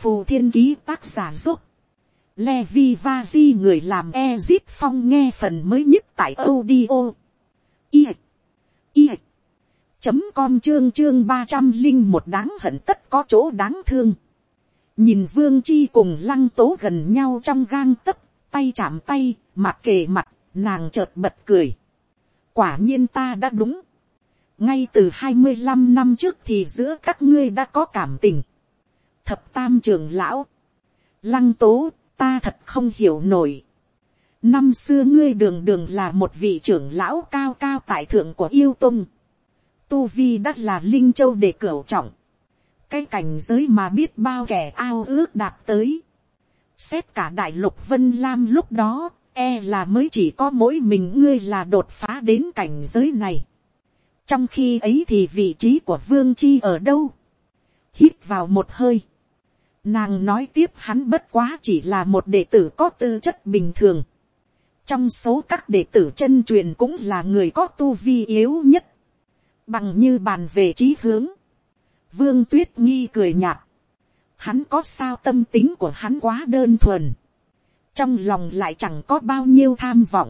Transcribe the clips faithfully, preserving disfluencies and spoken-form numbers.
Phù Thiên Ký tác giả giúp. Levi Vazi người làm Ezit Phong nghe phần mới nhất tại audio. I. I. Chấm com chương chương ba trăm linh một đáng hận tất có chỗ đáng thương. Nhìn Vương Chi cùng Lăng Tố gần nhau trong gang tấc, tay chạm tay, mặt kề mặt, nàng chợt bật cười. Quả nhiên ta đã đúng. Ngay từ hai mươi lăm năm trước thì giữa các ngươi đã có cảm tình. Thập Tam trưởng lão. Lăng Tố, ta thật không hiểu nổi. Năm xưa ngươi đường đường là một vị trưởng lão cao cao tại thượng của yêu tông. Tu vi đắt là Linh Châu để cửu trọng. Cái cảnh giới mà biết bao kẻ ao ước đạt tới. Xét cả đại lục Vân Lam lúc đó, e là mới chỉ có mỗi mình ngươi là đột phá đến cảnh giới này. Trong khi ấy thì vị trí của Vương Chi ở đâu? Hít vào một hơi. Nàng nói tiếp hắn bất quá chỉ là một đệ tử có tư chất bình thường. Trong số các đệ tử chân truyền cũng là người có tu vi yếu nhất. Bằng như bàn về chí hướng. Vương Tuyết Nghi cười nhạt. Hắn có sao tâm tính của hắn quá đơn thuần. Trong lòng lại chẳng có bao nhiêu tham vọng.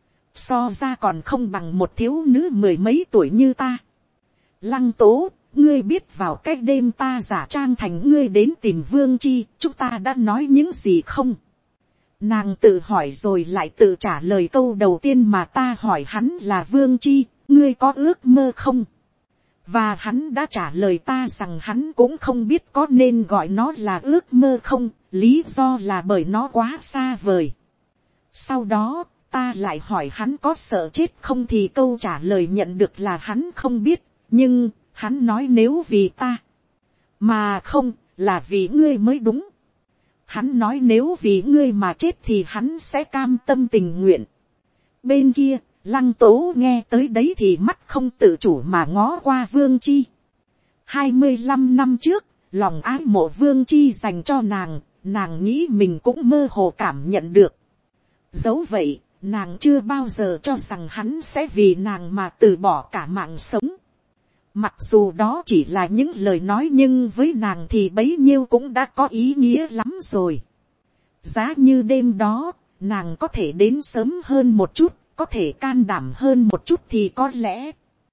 So ra còn không bằng một thiếu nữ mười mấy tuổi như ta. Lăng Tố, ngươi biết vào cái đêm ta giả trang thành ngươi đến tìm Vương Chi, chúng ta đã nói những gì không? Nàng tự hỏi rồi lại tự trả lời câu đầu tiên mà ta hỏi hắn là Vương Chi, ngươi có ước mơ không? Và hắn đã trả lời ta rằng hắn cũng không biết có nên gọi nó là ước mơ không, lý do là bởi nó quá xa vời. Sau đó, ta lại hỏi hắn có sợ chết không thì câu trả lời nhận được là hắn không biết, nhưng hắn nói nếu vì ta, mà không là vì ngươi mới đúng. Hắn nói nếu vì ngươi mà chết thì hắn sẽ cam tâm tình nguyện. Bên kia, Lăng Tố nghe tới đấy thì mắt không tự chủ mà ngó qua Vương Chi. hai mươi lăm năm trước, lòng ái mộ Vương Chi dành cho nàng, nàng nghĩ mình cũng mơ hồ cảm nhận được. Dẫu vậy, nàng chưa bao giờ cho rằng hắn sẽ vì nàng mà từ bỏ cả mạng sống. Mặc dù đó chỉ là những lời nói nhưng với nàng thì bấy nhiêu cũng đã có ý nghĩa lắm rồi. Giá như đêm đó, nàng có thể đến sớm hơn một chút, có thể can đảm hơn một chút thì có lẽ,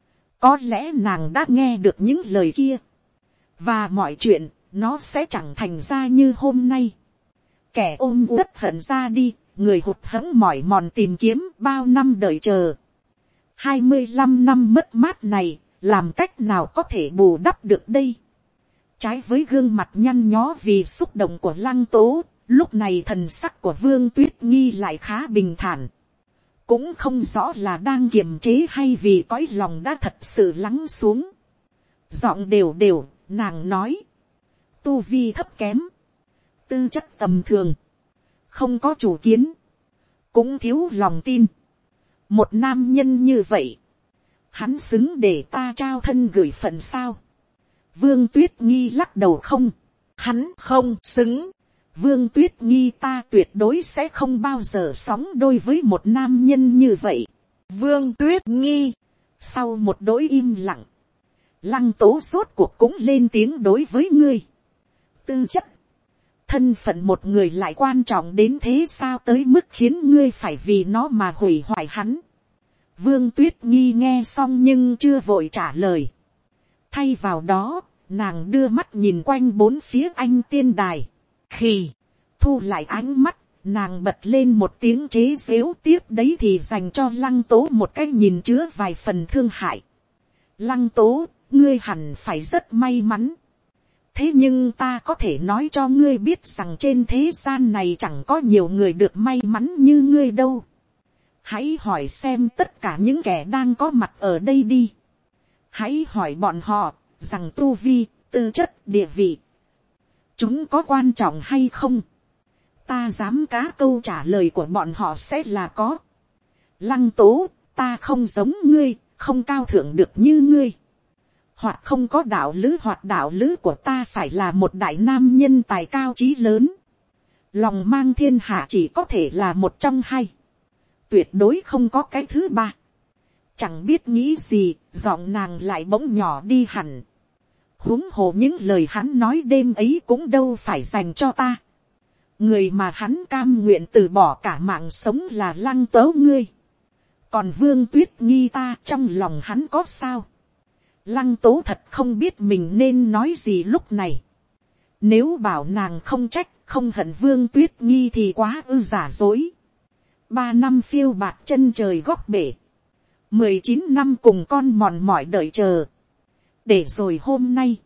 có lẽ nàng đã nghe được những lời kia. Và mọi chuyện, nó sẽ chẳng thành ra như hôm nay. Kẻ ôm uất hận ra đi, người hụt hẫng mỏi mòn tìm kiếm bao năm đợi chờ. hai mươi lăm năm mất mát này, làm cách nào có thể bù đắp được đây? Trái với gương mặt nhăn nhó vì xúc động của Lăng Tố, lúc này thần sắc của Vương Tuyết Nghi lại khá bình thản. Cũng không rõ là đang kiềm chế hay vì cõi lòng đã thật sự lắng xuống. Giọng đều đều, nàng nói. Tu vi thấp kém. Tư chất tầm thường. Không có chủ kiến. Cũng thiếu lòng tin. Một nam nhân như vậy. Hắn xứng để ta trao thân gửi phận sao? Vương Tuyết Nghi lắc đầu không. Hắn không xứng. Vương Tuyết Nghi ta tuyệt đối sẽ không bao giờ sóng đôi với một nam nhân như vậy. Vương Tuyết Nghi. Sau một đối im lặng. Lăng Tố rốt cuộc cũng lên tiếng đối với ngươi. Tư chất. Thân phận một người lại quan trọng đến thế sao tới mức khiến ngươi phải vì nó mà hủy hoại hắn. Vương Tuyết Nghi nghe xong nhưng chưa vội trả lời. Thay vào đó, nàng đưa mắt nhìn quanh bốn phía anh tiên đài. Khi thu lại ánh mắt, nàng bật lên một tiếng chế giễu tiếp đấy thì dành cho Lăng Tố một cái nhìn chứa vài phần thương hại. Lăng Tố, ngươi hẳn phải rất may mắn. Thế nhưng ta có thể nói cho ngươi biết rằng trên thế gian này chẳng có nhiều người được may mắn như ngươi đâu. Hãy hỏi xem tất cả những kẻ đang có mặt ở đây đi. Hãy hỏi bọn họ, rằng tu vi, tư chất, địa vị. Chúng có quan trọng hay không? Ta dám cá câu trả lời của bọn họ sẽ là có. Lăng Tố, ta không giống ngươi, không cao thượng được như ngươi. Hoặc không có đạo lữ hoặc đạo lữ của ta phải là một đại nam nhân tài cao trí lớn. Lòng mang thiên hạ chỉ có thể là một trong hai. Tuyệt đối không có cái thứ ba. Chẳng biết nghĩ gì, giọng nàng lại bỗng nhỏ đi hẳn. huống hồ những lời hắn nói đêm ấy cũng đâu phải dành cho ta. Người mà hắn cam nguyện từ bỏ cả mạng sống là Lăng Tố ngươi. Còn Vương Tuyết Nghi ta, trong lòng hắn có sao? Lăng Tố thật không biết mình nên nói gì lúc này. Nếu bảo nàng không trách, không hận Vương Tuyết Nghi thì quá ư giả dối. Ba năm phiêu bạt chân trời góc bể. Mười chín năm cùng con mòn mỏi đợi chờ. Để rồi hôm nay,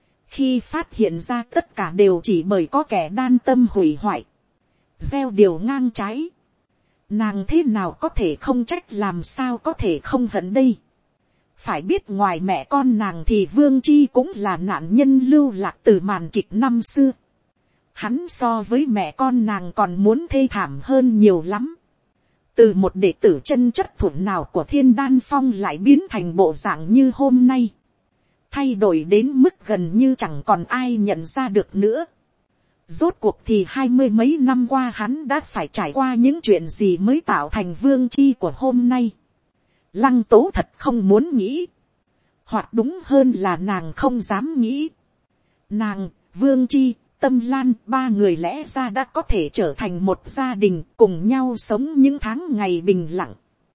khi phát hiện ra tất cả đều chỉ bởi có kẻ đan tâm hủy hoại, gieo điều ngang trái, nàng thế nào có thể không trách, làm sao có thể không hận đây. Phải biết ngoài mẹ con nàng thì Vương Chi cũng là nạn nhân lưu lạc từ màn kịch năm xưa. Hắn so với mẹ con nàng còn muốn thê thảm hơn nhiều lắm. Từ một đệ tử chân chất thuần nào của Thiên Đan Phong lại biến thành bộ dạng như hôm nay. Thay đổi đến mức gần như chẳng còn ai nhận ra được nữa. Rốt cuộc thì hai mươi mấy năm qua hắn đã phải trải qua những chuyện gì mới tạo thành Vương Chi của hôm nay. Lăng Tố thật không muốn nghĩ. Hoặc đúng hơn là nàng không dám nghĩ. Nàng, Vương Chi, Tâm Lan, ba người lẽ ra đã có thể trở thành một gia đình, cùng nhau sống những tháng ngày bình lặng.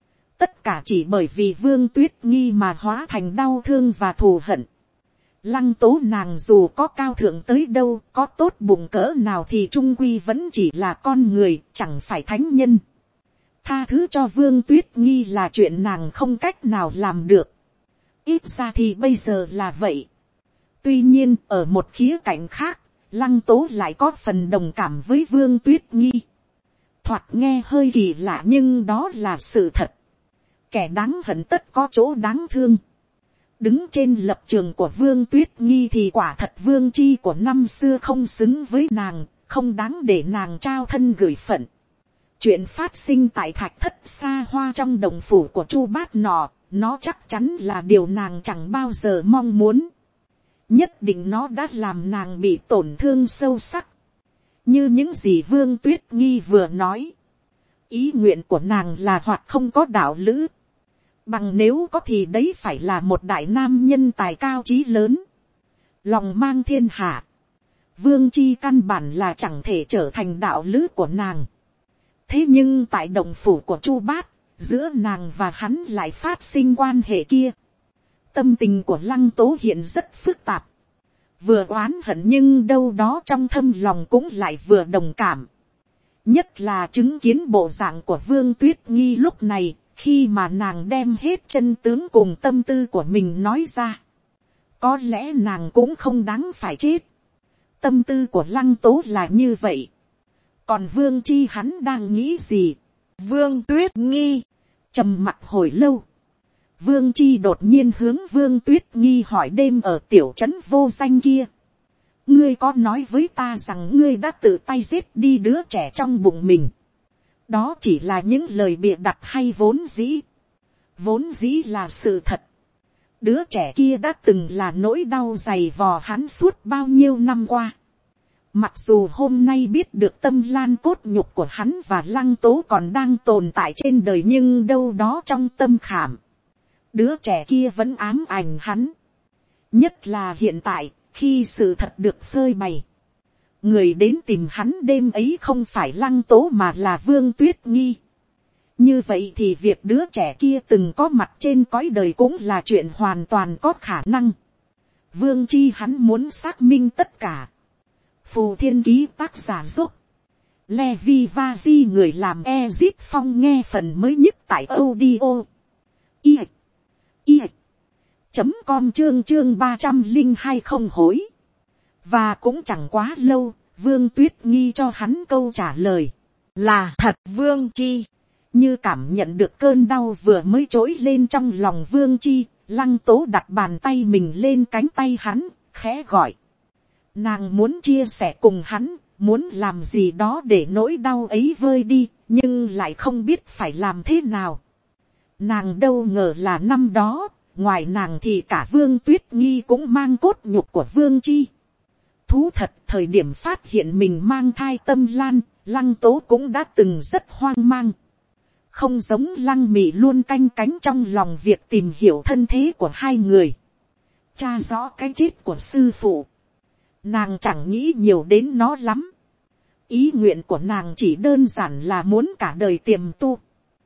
Tất cả chỉ bởi vì Vương Tuyết Nghi mà hóa thành đau thương và thù hận. Lăng Tố nàng dù có cao thượng tới đâu, có tốt bụng cỡ nào thì trung quy vẫn chỉ là con người, chẳng phải thánh nhân. Tha thứ cho Vương Tuyết Nghi là chuyện nàng không cách nào làm được. Ít ra thì bây giờ là vậy. Tuy nhiên, ở một khía cạnh khác, Lăng Tố lại có phần đồng cảm với Vương Tuyết Nghi. Thoạt nghe hơi kỳ lạ nhưng đó là sự thật. Kẻ đáng hận tất có chỗ đáng thương. Đứng trên lập trường của Vương Tuyết Nghi thì quả thật Vương Chi của năm xưa không xứng với nàng, không đáng để nàng trao thân gửi phận. Chuyện phát sinh tại thạch thất xa hoa trong đồng phủ của Chu Bát Nọ, nó chắc chắn là điều nàng chẳng bao giờ mong muốn. Nhất định nó đã làm nàng bị tổn thương sâu sắc. Như những gì Vương Tuyết Nghi vừa nói. Ý nguyện của nàng là hoặc không có đạo lữ. Bằng nếu có thì đấy phải là một đại nam nhân tài cao trí lớn. Lòng mang thiên hạ. Vương Chi căn bản là chẳng thể trở thành đạo lữ của nàng. Thế nhưng tại đồng phủ của Chu Bát, giữa nàng và hắn lại phát sinh quan hệ kia. Tâm tình của Lăng Tố hiện rất phức tạp. Vừa oán hận nhưng đâu đó trong thâm lòng cũng lại vừa đồng cảm. Nhất là chứng kiến bộ dạng của Vương Tuyết Nghi lúc này, khi mà nàng đem hết chân tướng cùng tâm tư của mình nói ra. Có lẽ nàng cũng không đáng phải chết. Tâm tư của Lăng Tố là như vậy. Còn Vương Chi hắn đang nghĩ gì? Vương Tuyết Nghi trầm mặc hồi lâu. Vương Chi đột nhiên hướng Vương Tuyết Nghi hỏi đêm ở tiểu trấn vô danh kia. Ngươi có nói với ta rằng ngươi đã tự tay giết đi đứa trẻ trong bụng mình. Đó chỉ là những lời bịa đặt hay vốn dĩ. Vốn dĩ là sự thật. Đứa trẻ kia đã từng là nỗi đau dày vò hắn suốt bao nhiêu năm qua. Mặc dù hôm nay biết được Tâm Lan cốt nhục của hắn và Lăng Tố còn đang tồn tại trên đời, nhưng đâu đó trong tâm khảm, đứa trẻ kia vẫn ám ảnh hắn. Nhất là hiện tại, khi sự thật được phơi bày. Người đến tìm hắn đêm ấy không phải Lăng Tố mà là Vương Tuyết Nghi. Như vậy thì việc đứa trẻ kia từng có mặt trên cõi đời cũng là chuyện hoàn toàn có khả năng. Vương Chi hắn muốn xác minh tất cả. Phù Thiên Ký tác giả giúp. Levi Vazi người làm Ezip Phong nghe phần mới nhất tại audio. I. I. Chấm com chương chương ba trăm linh hai không hối. Và cũng chẳng quá lâu, Vương Tuyết Nghi cho hắn câu trả lời. Là thật Vương Chi. Như cảm nhận được cơn đau vừa mới trỗi lên trong lòng Vương Chi, Lăng Tố đặt bàn tay mình lên cánh tay hắn, khẽ gọi. Nàng muốn chia sẻ cùng hắn, muốn làm gì đó để nỗi đau ấy vơi đi, nhưng lại không biết phải làm thế nào. Nàng đâu ngờ là năm đó, ngoài nàng thì cả Vương Tuyết Nghi cũng mang cốt nhục của Vương Chi. Thú thật, thời điểm phát hiện mình mang thai Tâm Lan, Lăng Tố cũng đã từng rất hoang mang. Không giống Lăng Mị luôn canh cánh trong lòng việc tìm hiểu thân thế của hai người. tra rõ cái chết của sư phụ, nàng chẳng nghĩ nhiều đến nó lắm. Ý nguyện của nàng chỉ đơn giản là muốn cả đời tiềm tu,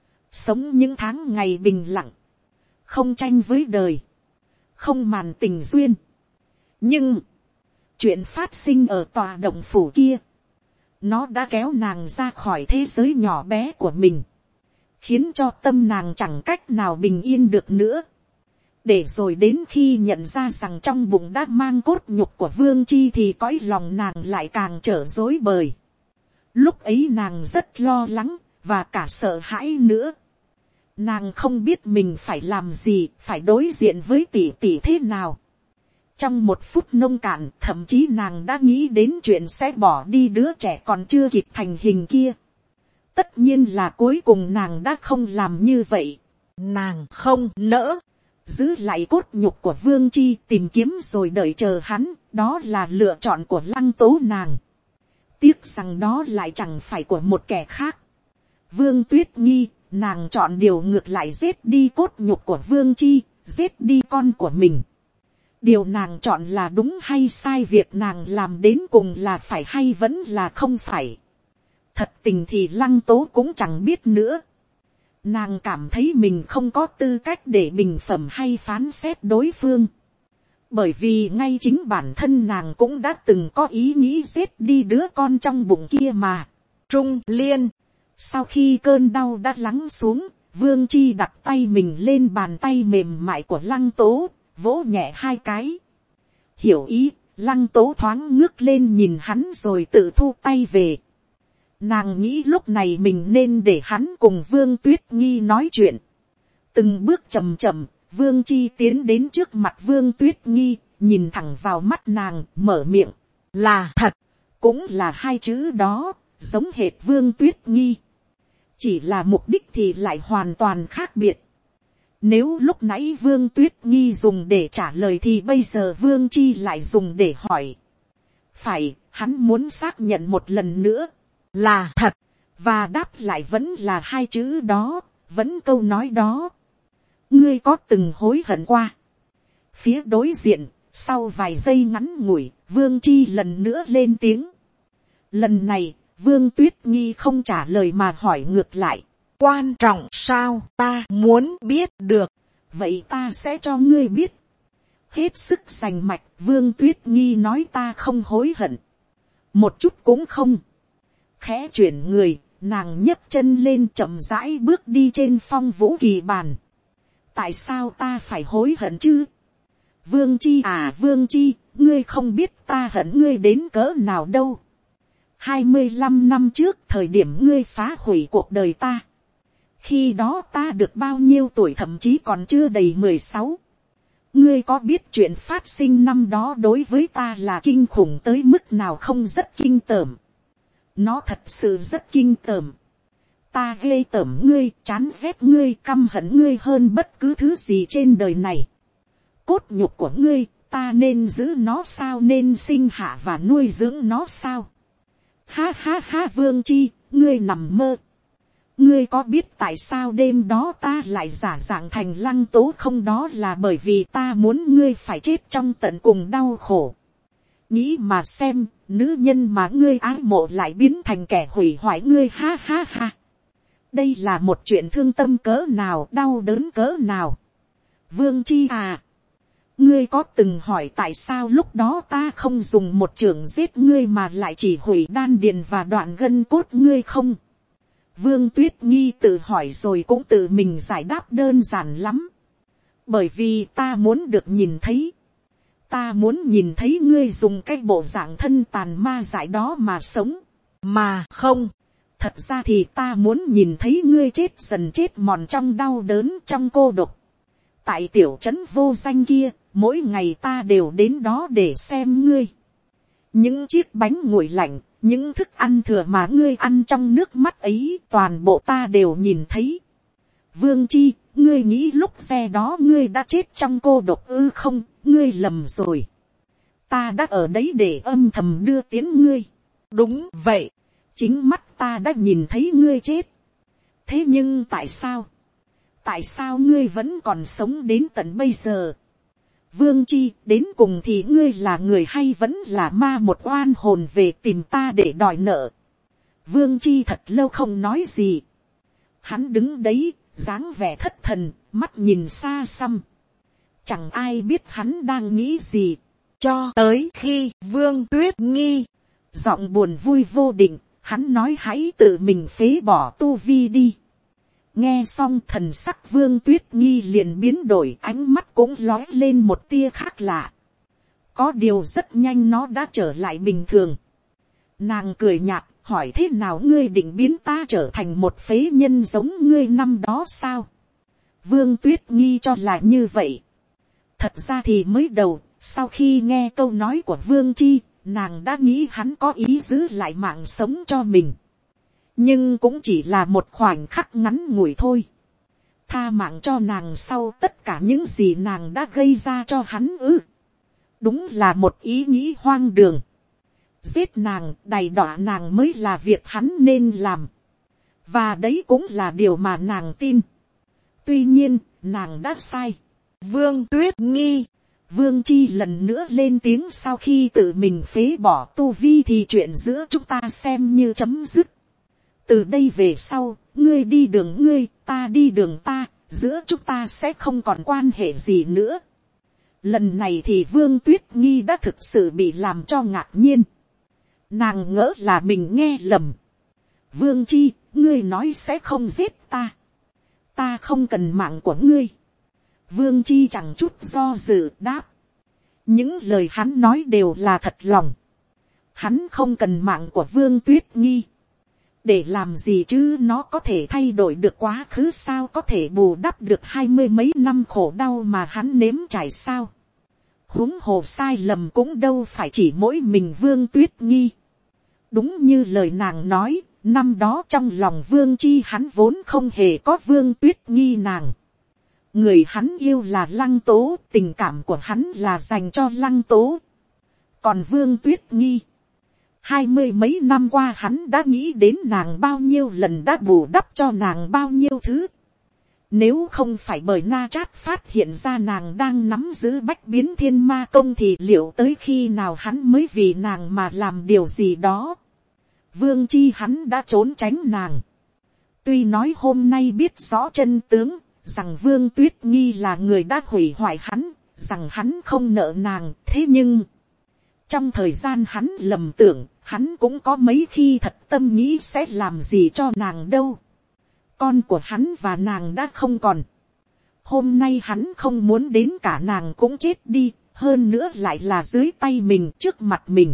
sống những tháng ngày bình lặng, không tranh với đời, không màn tình duyên. Nhưng, chuyện phát sinh ở tòa động phủ kia, nó đã kéo nàng ra khỏi thế giới nhỏ bé của mình, khiến cho tâm nàng chẳng cách nào bình yên được nữa. Để rồi đến khi nhận ra rằng trong bụng đã mang cốt nhục của Vương Chi thì cõi lòng nàng lại càng trở rối bời. Lúc ấy nàng rất lo lắng và cả sợ hãi nữa. Nàng không biết mình phải làm gì, phải đối diện với tỷ tỷ thế nào. Trong một phút nông cạn, thậm chí nàng đã nghĩ đến chuyện sẽ bỏ đi đứa trẻ còn chưa kịp thành hình kia. Tất nhiên là cuối cùng nàng đã không làm như vậy. Nàng không nỡ giữ lại cốt nhục của Vương Chi, tìm kiếm rồi đợi chờ hắn. Đó là lựa chọn của Lăng Tố nàng. Tiếc rằng đó lại chẳng phải của một kẻ khác. Vương Tuyết Nghi, nàng chọn điều ngược lại, giết đi cốt nhục của Vương Chi, giết đi con của mình. Điều nàng chọn là đúng hay sai, việc nàng làm đến cùng là phải hay vẫn là không phải. Thật tình thì Lăng Tố cũng chẳng biết nữa. Nàng cảm thấy mình không có tư cách để bình phẩm hay phán xét đối phương. Bởi vì ngay chính bản thân nàng cũng đã từng có ý nghĩ giết đi đứa con trong bụng kia mà. Trung Liên, sau khi cơn đau đã lắng xuống, Vương Chi đặt tay mình lên bàn tay mềm mại của Lăng Tố, vỗ nhẹ hai cái. Hiểu ý, Lăng Tố thoáng ngước lên nhìn hắn rồi tự thu tay về. Nàng nghĩ lúc này mình nên để hắn cùng Vương Tuyết Nghi nói chuyện. Từng bước chậm chậm, Vương Chi tiến đến trước mặt Vương Tuyết Nghi, nhìn thẳng vào mắt nàng, mở miệng. Là thật, cũng là hai chữ đó, giống hệt Vương Tuyết Nghi. Chỉ là mục đích thì lại hoàn toàn khác biệt. Nếu lúc nãy Vương Tuyết Nghi dùng để trả lời thì bây giờ Vương Chi lại dùng để hỏi. Phải, hắn muốn xác nhận một lần nữa. Là thật, và đáp lại vẫn là hai chữ đó, vẫn câu nói đó. Ngươi có từng hối hận qua? Phía đối diện, sau vài giây ngắn ngủi, Vương Chi lần nữa lên tiếng. Lần này, Vương Tuyết Nghi không trả lời mà hỏi ngược lại. Quan trọng sao, ta muốn biết được. Vậy ta sẽ cho ngươi biết. Hết sức rành mạch, Vương Tuyết Nghi nói ta không hối hận. Một chút cũng không. Khẽ chuyển người, nàng nhấc chân lên chậm rãi bước đi trên phong vũ kỳ bàn. Tại sao ta phải hối hận chứ? Vương Chi à Vương Chi, ngươi không biết ta hận ngươi đến cỡ nào đâu. Hai mươi lăm năm trước thời điểm ngươi phá hủy cuộc đời ta. Khi đó ta được bao nhiêu tuổi, thậm chí còn chưa đầy mười sáu. Ngươi có biết chuyện phát sinh năm đó đối với ta là kinh khủng tới mức nào không? Rất kinh tởm. Nó thật sự rất kinh tởm. Ta ghê tởm ngươi, chán ghét ngươi, căm hận ngươi hơn bất cứ thứ gì trên đời này. Cốt nhục của ngươi, ta nên giữ nó sao, nên sinh hạ và nuôi dưỡng nó sao? Ha ha ha Vương Chi, ngươi nằm mơ. Ngươi có biết tại sao đêm đó ta lại giả dạng thành Lăng Tố không? Đó là bởi vì ta muốn ngươi phải chết trong tận cùng đau khổ. Nghĩ mà xem, nữ nhân mà ngươi ái mộ lại biến thành kẻ hủy hoại ngươi. Ha ha ha. Đây là một chuyện thương tâm cỡ nào, đau đớn cỡ nào. Vương Chi à, ngươi có từng hỏi tại sao lúc đó ta không dùng một chưởng giết ngươi mà lại chỉ hủy đan điền và đoạn gân cốt ngươi không? Vương Tuyết Nghi tự hỏi rồi cũng tự mình giải đáp đơn giản lắm. Bởi vì ta muốn được nhìn thấy. Ta muốn nhìn thấy ngươi dùng cái bộ dạng thân tàn ma dại đó mà sống. Mà không. Thật ra thì ta muốn nhìn thấy ngươi chết dần chết mòn trong đau đớn, trong cô độc. Tại tiểu trấn vô danh kia, mỗi ngày ta đều đến đó để xem ngươi. Những chiếc bánh nguội lạnh, những thức ăn thừa mà ngươi ăn trong nước mắt ấy, toàn bộ ta đều nhìn thấy. Vương Chi, ngươi nghĩ lúc xe đó ngươi đã chết trong cô độc ư? Không, ngươi lầm rồi. Ta đã ở đấy để âm thầm đưa tiến ngươi. Đúng vậy, chính mắt ta đã nhìn thấy ngươi chết. Thế nhưng tại sao? Tại sao ngươi vẫn còn sống đến tận bây giờ? Vương Chi, đến cùng thì ngươi là người hay vẫn là ma một oan hồn về tìm ta để đòi nợ. Vương Chi thật lâu không nói gì. Hắn đứng đấy, dáng vẻ thất thần, mắt nhìn xa xăm. Chẳng ai biết hắn đang nghĩ gì. Cho tới khi Vương Tuyết Nghi, giọng buồn vui vô định, hắn nói hãy tự mình phế bỏ tu vi đi. Nghe xong thần sắc Vương Tuyết Nghi liền biến đổi, ánh mắt cũng lói lên một tia khác lạ. Có điều rất nhanh nó đã trở lại bình thường. Nàng cười nhạt, hỏi thế nào ngươi định biến ta trở thành một phế nhân giống ngươi năm đó sao? Vương Tuyết Nghi cho là như vậy. Thật ra thì mới đầu, sau khi nghe câu nói của Vương Chi, nàng đã nghĩ hắn có ý giữ lại mạng sống cho mình. Nhưng cũng chỉ là một khoảnh khắc ngắn ngủi thôi. Tha mạng cho nàng sau tất cả những gì nàng đã gây ra cho hắn ư. Đúng là một ý nghĩ hoang đường. Giết nàng, đày đọa nàng mới là việc hắn nên làm. Và đấy cũng là điều mà nàng tin. Tuy nhiên, nàng đã sai. Vương Tuyết Nghi. Vương Chi lần nữa lên tiếng sau khi tự mình phế bỏ tu vi thì chuyện giữa chúng ta xem như chấm dứt. Từ đây về sau, ngươi đi đường ngươi, ta đi đường ta, giữa chúng ta sẽ không còn quan hệ gì nữa. Lần này thì Vương Tuyết Nghi đã thực sự bị làm cho ngạc nhiên. Nàng ngỡ là mình nghe lầm. Vương Chi, ngươi nói sẽ không giết ta. Ta không cần mạng của ngươi. Vương Chi chẳng chút do dự đáp. Những lời hắn nói đều là thật lòng. Hắn không cần mạng của Vương Tuyết Nghi. Để làm gì chứ, nó có thể thay đổi được quá khứ sao, có thể bù đắp được hai mươi mấy năm khổ đau mà hắn nếm trải sao. Huống hồ sai lầm cũng đâu phải chỉ mỗi mình Vương Tuyết Nghi. Đúng như lời nàng nói, năm đó trong lòng Vương Chi hắn vốn không hề có Vương Tuyết Nghi nàng. Người hắn yêu là Lăng Tố, tình cảm của hắn là dành cho Lăng Tố. Còn Vương Tuyết Nghi, hai mươi mấy năm qua hắn đã nghĩ đến nàng bao nhiêu lần, đã bù đắp cho nàng bao nhiêu thứ. Nếu không phải bởi Na Trát phát hiện ra nàng đang nắm giữ bách biến thiên ma công thì liệu tới khi nào hắn mới vì nàng mà làm điều gì đó. Vương Chi hắn đã trốn tránh nàng. Tuy nói hôm nay biết rõ chân tướng, rằng Vương Tuyết Nghi là người đã hủy hoại hắn, rằng hắn không nợ nàng, thế nhưng trong thời gian hắn lầm tưởng, hắn cũng có mấy khi thật tâm nghĩ sẽ làm gì cho nàng đâu. Con của hắn và nàng đã không còn. Hôm nay hắn không muốn đến cả nàng cũng chết đi, hơn nữa lại là dưới tay mình, trước mặt mình.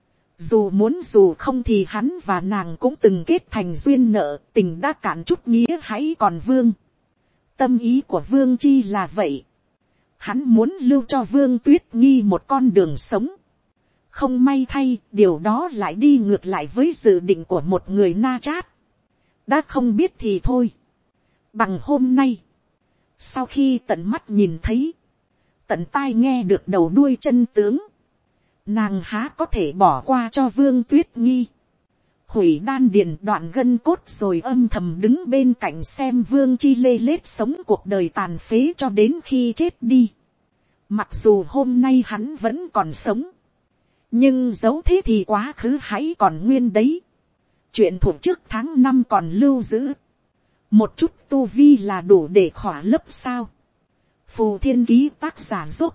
Dù muốn dù không thì hắn và nàng cũng từng kết thành duyên nợ, tình đã cạn chút nghĩa hãy còn Vương. Tâm ý của Vương Chi là vậy. Hắn muốn lưu cho Vương Tuyết Nghi một con đường sống. Không may thay, điều đó lại đi ngược lại với dự định của một người Na Trát. Đã không biết thì thôi. Bằng hôm nay, sau khi tận mắt nhìn thấy, tận tai nghe được đầu đuôi chân tướng, nàng há có thể bỏ qua cho Vương Tuyết Nghi. Hủy đan điền đoạn gân cốt rồi âm thầm đứng bên cạnh xem Vương Chi lê lết sống cuộc đời tàn phế cho đến khi chết đi. Mặc dù hôm nay hắn vẫn còn sống, nhưng dẫu thế thì quá khứ hãy còn nguyên đấy. Chuyện thuộc trước tháng năm còn lưu giữ. Một chút tu vi là đủ để khỏa lấp sao. Phù Thiên Ký tác giả giúp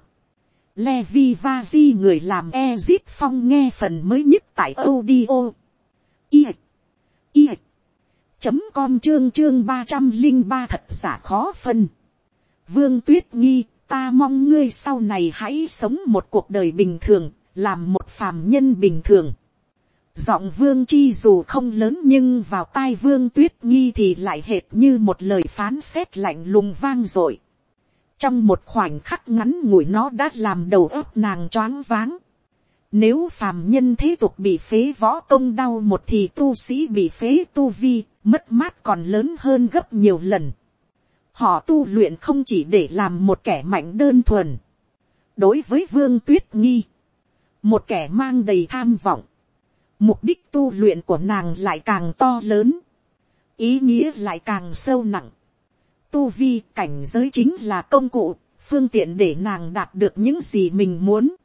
Levi Vazi người làm Ezit Phong nghe phần mới nhất tại audio i i chấm com chương chương ba trăm linh ba thật giả khó phân. Vương Tuyết Nghi, ta mong ngươi sau này hãy sống một cuộc đời bình thường, làm một phàm nhân bình thường. Giọng Vương Chi dù không lớn nhưng vào tai Vương Tuyết Nghi thì lại hệt như một lời phán xét lạnh lùng vang dội. Trong một khoảnh khắc ngắn ngủi nó đã làm đầu óc nàng choáng váng. Nếu phàm nhân thế tục bị phế võ công đau một thì tu sĩ bị phế tu vi, mất mát còn lớn hơn gấp nhiều lần. Họ tu luyện không chỉ để làm một kẻ mạnh đơn thuần. Đối với Vương Tuyết Nghi, một kẻ mang đầy tham vọng, mục đích tu luyện của nàng lại càng to lớn, ý nghĩa lại càng sâu nặng. Tu vi cảnh giới chính là công cụ, phương tiện để nàng đạt được những gì mình muốn.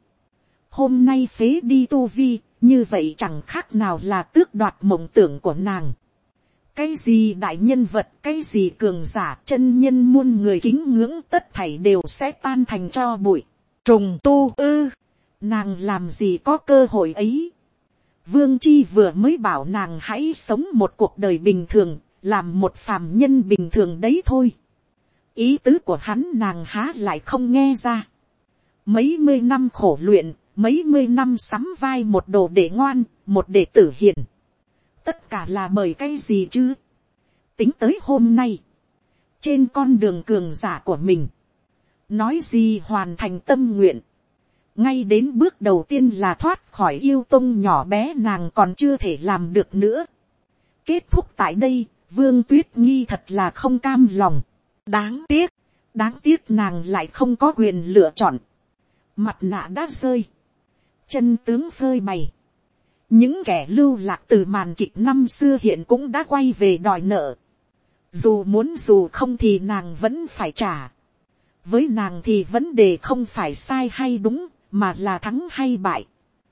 Hôm nay phế đi tu vi, như vậy chẳng khác nào là tước đoạt mộng tưởng của nàng. Cái gì đại nhân vật, cái gì cường giả, chân nhân muôn người kính ngưỡng, tất thảy đều sẽ tan thành tro bụi. Trùng tu ư, nàng làm gì có cơ hội ấy. Vương Chi vừa mới bảo nàng hãy sống một cuộc đời bình thường, làm một phàm nhân bình thường đấy thôi. Ý tứ của hắn nàng há lại không nghe ra. Mấy mươi năm khổ luyện, mấy mươi năm sắm vai một đồ đệ ngoan, một đệ tử hiền. Tất cả là bởi cái gì chứ? Tính tới hôm nay, trên con đường cường giả của mình, nói gì hoàn thành tâm nguyện. Ngay đến bước đầu tiên là thoát khỏi yêu tông nhỏ bé nàng còn chưa thể làm được nữa. Kết thúc tại đây, Vương Tuyết Nghi thật là không cam lòng. Đáng tiếc, đáng tiếc nàng lại không có quyền lựa chọn. Mặt nạ đã rơi, chân tướng phơi bày. Những kẻ lưu lạc từ màn kịch năm xưa hiện cũng đã quay về đòi nợ. Dù muốn dù không thì nàng vẫn phải trả. Với nàng thì vấn đề không phải sai hay đúng, mà là thắng hay bại.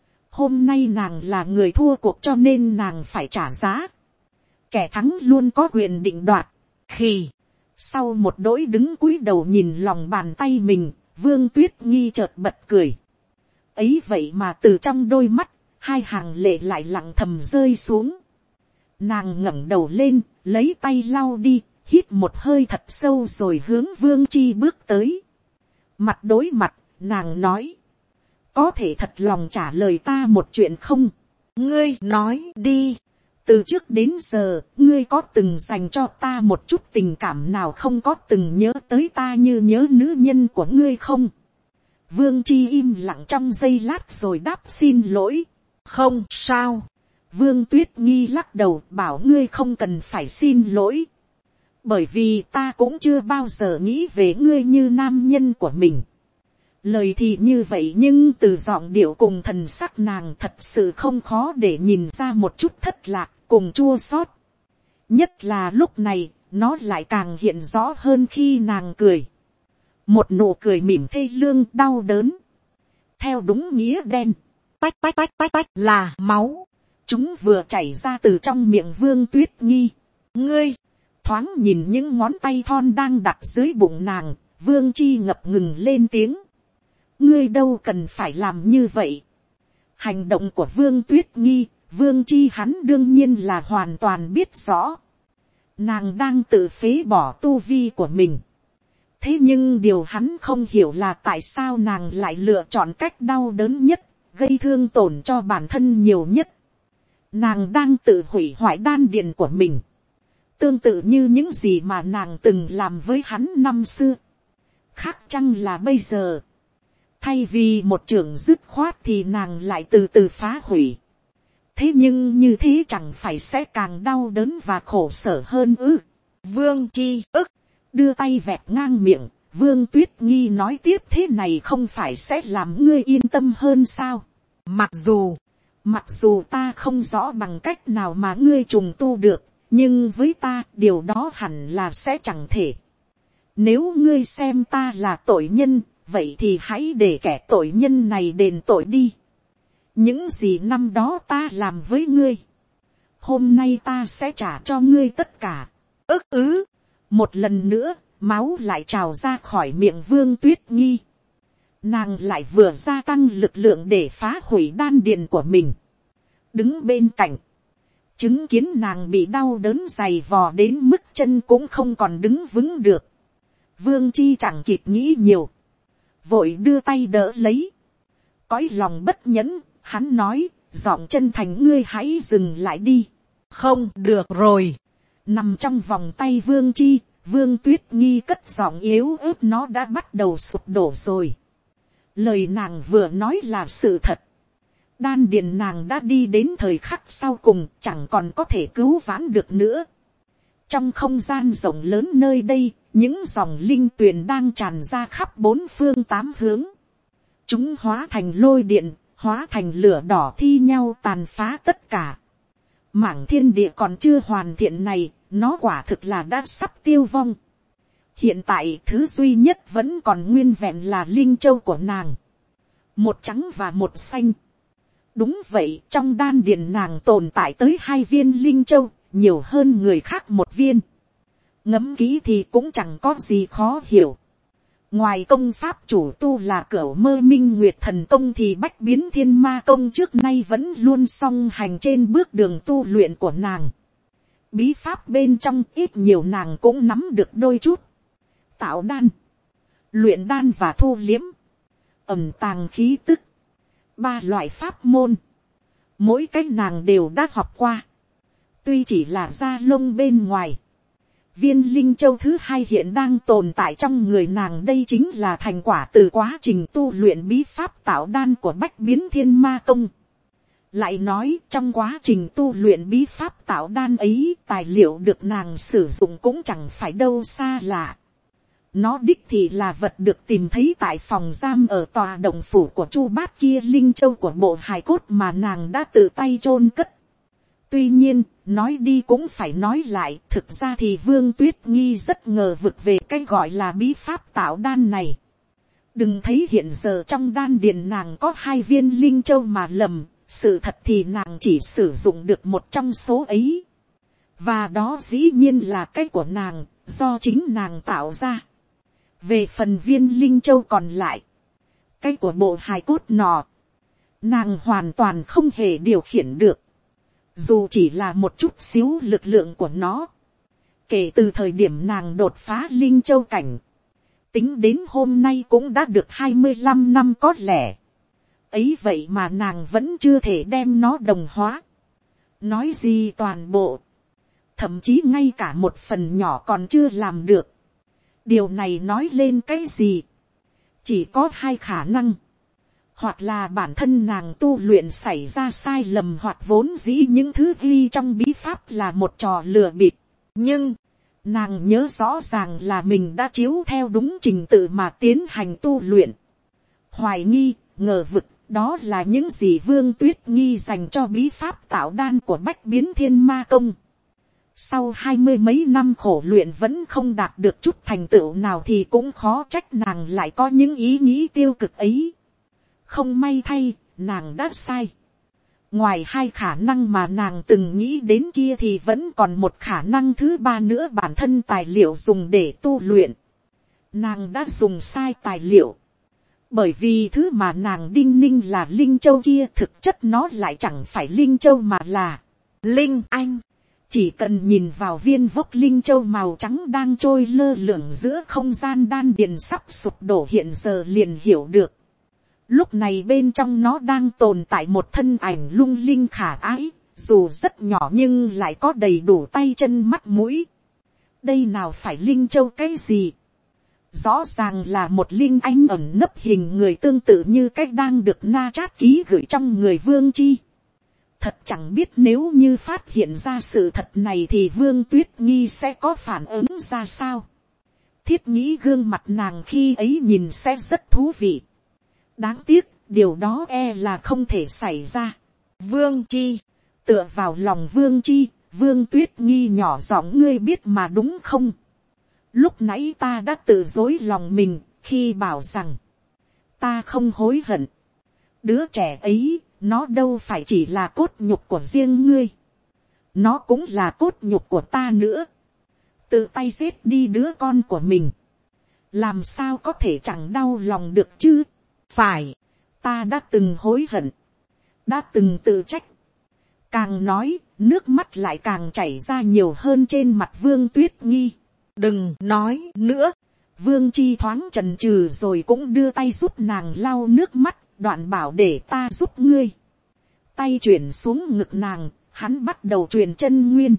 Hôm nay nàng là người thua cuộc cho nên nàng phải trả giá. Kẻ thắng luôn có quyền định đoạt. Khi sau một đỗi đứng cúi đầu nhìn lòng bàn tay mình, Vương Tuyết Nghi chợt bật cười. Ấy vậy mà từ trong đôi mắt, hai hàng lệ lại lặng thầm rơi xuống. Nàng ngẩng đầu lên, lấy tay lau đi, hít một hơi thật sâu rồi hướng Vương Chi bước tới. Mặt đối mặt, nàng nói. Có thể thật lòng trả lời ta một chuyện không? Ngươi nói đi. Từ trước đến giờ, ngươi có từng dành cho ta một chút tình cảm nào không, có từng nhớ tới ta như nhớ nữ nhân của ngươi không? Vương Chi im lặng trong giây lát rồi đáp xin lỗi. Không sao. Vương Tuyết Nghi lắc đầu bảo ngươi không cần phải xin lỗi. Bởi vì ta cũng chưa bao giờ nghĩ về ngươi như nam nhân của mình. Lời thì như vậy nhưng từ giọng điệu cùng thần sắc nàng thật sự không khó để nhìn ra một chút thất lạc cùng chua xót. Nhất là lúc này, nó lại càng hiện rõ hơn khi nàng cười. Một nụ cười mỉm thê lương đau đớn. Theo đúng nghĩa đen. Tách tách tách tách tách là máu. Chúng vừa chảy ra từ trong miệng Vương Tuyết Nghi. Ngươi, thoáng nhìn những ngón tay thon đang đặt dưới bụng nàng, Vương Chi ngập ngừng lên tiếng. Ngươi đâu cần phải làm như vậy. Hành động của Vương Tuyết Nghi, Vương Chi hắn đương nhiên là hoàn toàn biết rõ. Nàng đang tự phế bỏ tu vi của mình. Thế nhưng điều hắn không hiểu là tại sao nàng lại lựa chọn cách đau đớn nhất, gây thương tổn cho bản thân nhiều nhất. Nàng đang tự hủy hoại đan điền của mình. Tương tự như những gì mà nàng từng làm với hắn năm xưa. Khác chăng là bây giờ. Thay vì một trường dứt khoát thì nàng lại từ từ phá hủy. Thế nhưng như thế chẳng phải sẽ càng đau đớn và khổ sở hơn ư? Vương Chi ức, đưa tay vẹt ngang miệng, Vương Tuyết Nghi nói tiếp thế này không phải sẽ làm ngươi yên tâm hơn sao? Mặc dù, mặc dù ta không rõ bằng cách nào mà ngươi trùng tu được, nhưng với ta điều đó hẳn là sẽ chẳng thể. Nếu ngươi xem ta là tội nhân, vậy thì hãy để kẻ tội nhân này đền tội đi. Những gì năm đó ta làm với ngươi, hôm nay ta sẽ trả cho ngươi tất cả. Ức ứ, một lần nữa, máu lại trào ra khỏi miệng Vương Tuyết Nghi. Nàng lại vừa gia tăng lực lượng để phá hủy đan điền của mình. Đứng bên cạnh, chứng kiến nàng bị đau đớn dày vò đến mức chân cũng không còn đứng vững được. Vương Chi chẳng kịp nghĩ nhiều, vội đưa tay đỡ lấy. Cõi lòng bất nhẫn, hắn nói, giọng chân thành, ngươi hãy dừng lại đi. Không được rồi. Nằm trong vòng tay Vương Chi, Vương Tuyết Nghi cất giọng yếu ớt, nó đã bắt đầu sụp đổ rồi. Lời nàng vừa nói là sự thật. Đan điền nàng đã đi đến thời khắc sau cùng, chẳng còn có thể cứu vãn được nữa. Trong không gian rộng lớn nơi đây, những dòng linh tuyền đang tràn ra khắp bốn phương tám hướng. Chúng hóa thành lôi điện, hóa thành lửa đỏ thi nhau tàn phá tất cả. Mảng thiên địa còn chưa hoàn thiện này, nó quả thực là đã sắp tiêu vong. Hiện tại thứ duy nhất vẫn còn nguyên vẹn là linh châu của nàng. Một trắng và một xanh. Đúng vậy, trong đan điền nàng tồn tại tới hai viên linh châu, nhiều hơn người khác một viên. Ngẫm kỹ thì cũng chẳng có gì khó hiểu. Ngoài công pháp chủ tu là Cửu Mơ Minh Nguyệt Thần Công thì Bách Biến Thiên Ma Công trước nay vẫn luôn song hành trên bước đường tu luyện của nàng. Bí pháp bên trong ít nhiều nàng cũng nắm được đôi chút. Tạo đan, luyện đan và thu liếm, ẩn tàng khí tức. Ba loại pháp môn, mỗi cái nàng đều đã học qua. Tuy chỉ là da lông bên ngoài. Viên linh châu thứ hai hiện đang tồn tại trong người nàng, đây chính là thành quả từ quá trình tu luyện bí pháp tạo đan của Bách Biến Thiên Ma Công. Lại nói trong quá trình tu luyện bí pháp tạo đan ấy, tài liệu được nàng sử dụng cũng chẳng phải đâu xa lạ. Nó đích thì là vật được tìm thấy tại phòng giam ở tòa động phủ của Chu Bát kia linh châu của bộ hài cốt mà nàng đã tự tay chôn cất. Tuy nhiên, nói đi cũng phải nói lại, thực ra thì Vương Tuyết Nghi rất ngờ vực về cái gọi là bí pháp tạo đan này. Đừng thấy hiện giờ trong đan điền nàng có hai viên linh châu mà lầm, sự thật thì nàng chỉ sử dụng được một trong số ấy. Và đó dĩ nhiên là cái của nàng, do chính nàng tạo ra. Về phần viên linh châu còn lại, cái của bộ hài cốt nọ, nàng hoàn toàn không hề điều khiển được. Dù chỉ là một chút xíu lực lượng của nó. Kể từ thời điểm nàng đột phá linh châu cảnh, tính đến hôm nay cũng đã được hai mươi lăm năm có lẽ. Ấy vậy mà nàng vẫn chưa thể đem nó đồng hóa. Nói gì toàn bộ. Thậm chí ngay cả một phần nhỏ còn chưa làm được. Điều này nói lên cái gì? Chỉ có hai khả năng. Hoặc là bản thân nàng tu luyện xảy ra sai lầm, hoặc vốn dĩ những thứ ghi trong bí pháp là một trò lừa bịp. Nhưng, nàng nhớ rõ ràng là mình đã chiếu theo đúng trình tự mà tiến hành tu luyện. Hoài nghi, ngờ vực, đó là những gì Vương Tuyết Nghi dành cho bí pháp tạo đan của Bách Biến Thiên Ma Công. Sau hai mươi mấy năm khổ luyện vẫn không đạt được chút thành tựu nào thì cũng khó trách nàng lại có những ý nghĩ tiêu cực ấy. Không may thay, nàng đã sai. Ngoài hai khả năng mà nàng từng nghĩ đến kia thì vẫn còn một khả năng thứ ba nữa, bản thân tài liệu dùng để tu luyện. Nàng đã dùng sai tài liệu. Bởi vì thứ mà nàng đinh ninh là linh châu kia, thực chất nó lại chẳng phải linh châu mà là linh anh. Chỉ cần nhìn vào viên vốc linh châu màu trắng đang trôi lơ lửng giữa không gian đan điền sắp sụp đổ hiện giờ liền hiểu được. Lúc này bên trong nó đang tồn tại một thân ảnh lung linh khả ái, dù rất nhỏ nhưng lại có đầy đủ tay chân mắt mũi. Đây nào phải linh châu cái gì? Rõ ràng là một linh anh ẩn nấp hình người tương tự như cách đang được Na Chát ký gửi trong người Vương Chi. Thật chẳng biết nếu như phát hiện ra sự thật này thì Vương Tuyết Nghi sẽ có phản ứng ra sao. Thiết nghĩ gương mặt nàng khi ấy nhìn sẽ rất thú vị. Đáng tiếc, điều đó e là không thể xảy ra. Vương Chi, tựa vào lòng Vương Chi, Vương Tuyết Nghi nhỏ giọng, ngươi biết mà đúng không? Lúc nãy ta đã tự dối lòng mình, khi bảo rằng, ta không hối hận. Đứa trẻ ấy, nó đâu phải chỉ là cốt nhục của riêng ngươi. Nó cũng là cốt nhục của ta nữa. Tự tay giết đi đứa con của mình. Làm sao có thể chẳng đau lòng được chứ? Phải, ta đã từng hối hận. Đã từng tự trách. Càng nói, nước mắt lại càng chảy ra nhiều hơn trên mặt Vương Tuyết Nghi. Đừng nói nữa. Vương Chi thoáng chần chừ rồi cũng đưa tay giúp nàng lau nước mắt, đoạn bảo để ta giúp ngươi. Tay chuyển xuống ngực nàng, hắn bắt đầu truyền chân nguyên.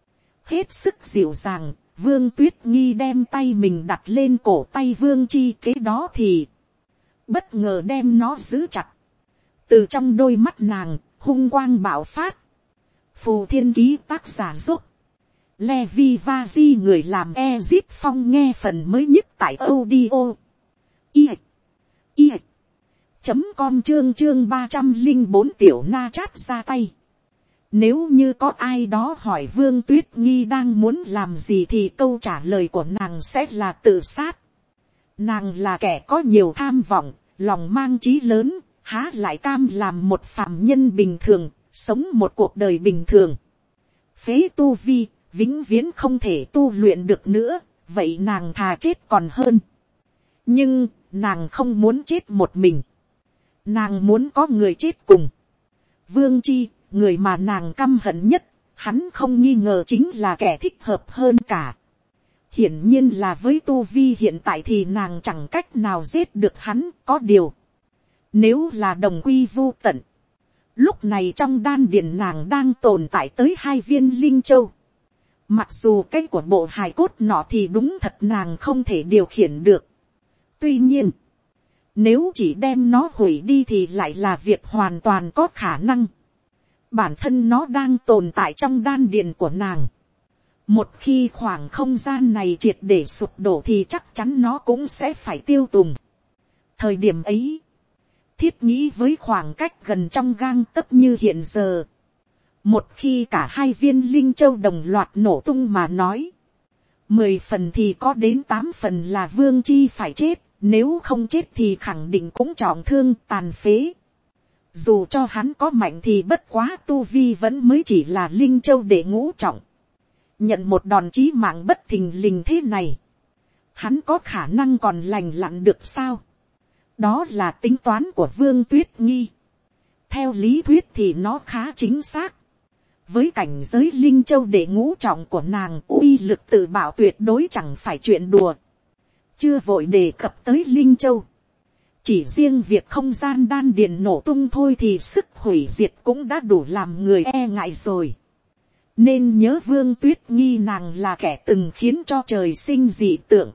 Hết sức dịu dàng, Vương Tuyết Nghi đem tay mình đặt lên cổ tay Vương Chi, kế đó thì bất ngờ đem nó giữ chặt. Từ trong đôi mắt nàng, hung quang bạo phát. Phù Thiên Ký tác giả giúp Levi Vazi người làm Ezip Phong nghe phần mới nhất tại audio i i chấm com chương chương ba trăm linh bốn tiểu Na Chát ra tay. Nếu như có ai đó hỏi Vương Tuyết Nghi đang muốn làm gì thì câu trả lời của nàng sẽ là tự sát. Nàng là kẻ có nhiều tham vọng, lòng mang chí lớn, há lại cam làm một phàm nhân bình thường, sống một cuộc đời bình thường. Phế tu vi, vĩnh viễn không thể tu luyện được nữa, vậy nàng thà chết còn hơn. Nhưng, nàng không muốn chết một mình. Nàng muốn có người chết cùng. Vương Chi, người mà nàng căm hận nhất, hắn không nghi ngờ chính là kẻ thích hợp hơn cả. Hiển nhiên là với tu vi hiện tại thì nàng chẳng cách nào giết được hắn, có điều. Nếu là đồng quy vu tận. Lúc này trong đan điền nàng đang tồn tại tới hai viên linh châu. Mặc dù cái của bộ hài cốt nọ thì đúng thật nàng không thể điều khiển được. Tuy nhiên, nếu chỉ đem nó hủy đi thì lại là việc hoàn toàn có khả năng. Bản thân nó đang tồn tại trong đan điền của nàng. Một khi khoảng không gian này triệt để sụp đổ thì chắc chắn nó cũng sẽ phải tiêu tùng. Thời điểm ấy, thiết nghĩ với khoảng cách gần trong gang tấc như hiện giờ. Một khi cả hai viên linh châu đồng loạt nổ tung mà nói. Mười phần thì có đến tám phần là Vương Chi phải chết. Nếu không chết thì khẳng định cũng trọng thương tàn phế. Dù cho hắn có mạnh thì bất quá tu vi vẫn mới chỉ là linh châu để ngũ trọng. Nhận một đòn chí mạng bất thình lình thế này. Hắn có khả năng còn lành lặn được sao? Đó là tính toán của Vương Tuyết Nghi. Theo lý thuyết thì nó khá chính xác. Với cảnh giới linh châu để ngũ trọng của nàng, uy lực tự bảo tuyệt đối chẳng phải chuyện đùa. Chưa vội đề cập tới linh châu. Chỉ riêng việc không gian đan điền nổ tung thôi thì sức hủy diệt cũng đã đủ làm người e ngại rồi. Nên nhớ Vương Tuyết Nghi nàng là kẻ từng khiến cho trời sinh dị tượng.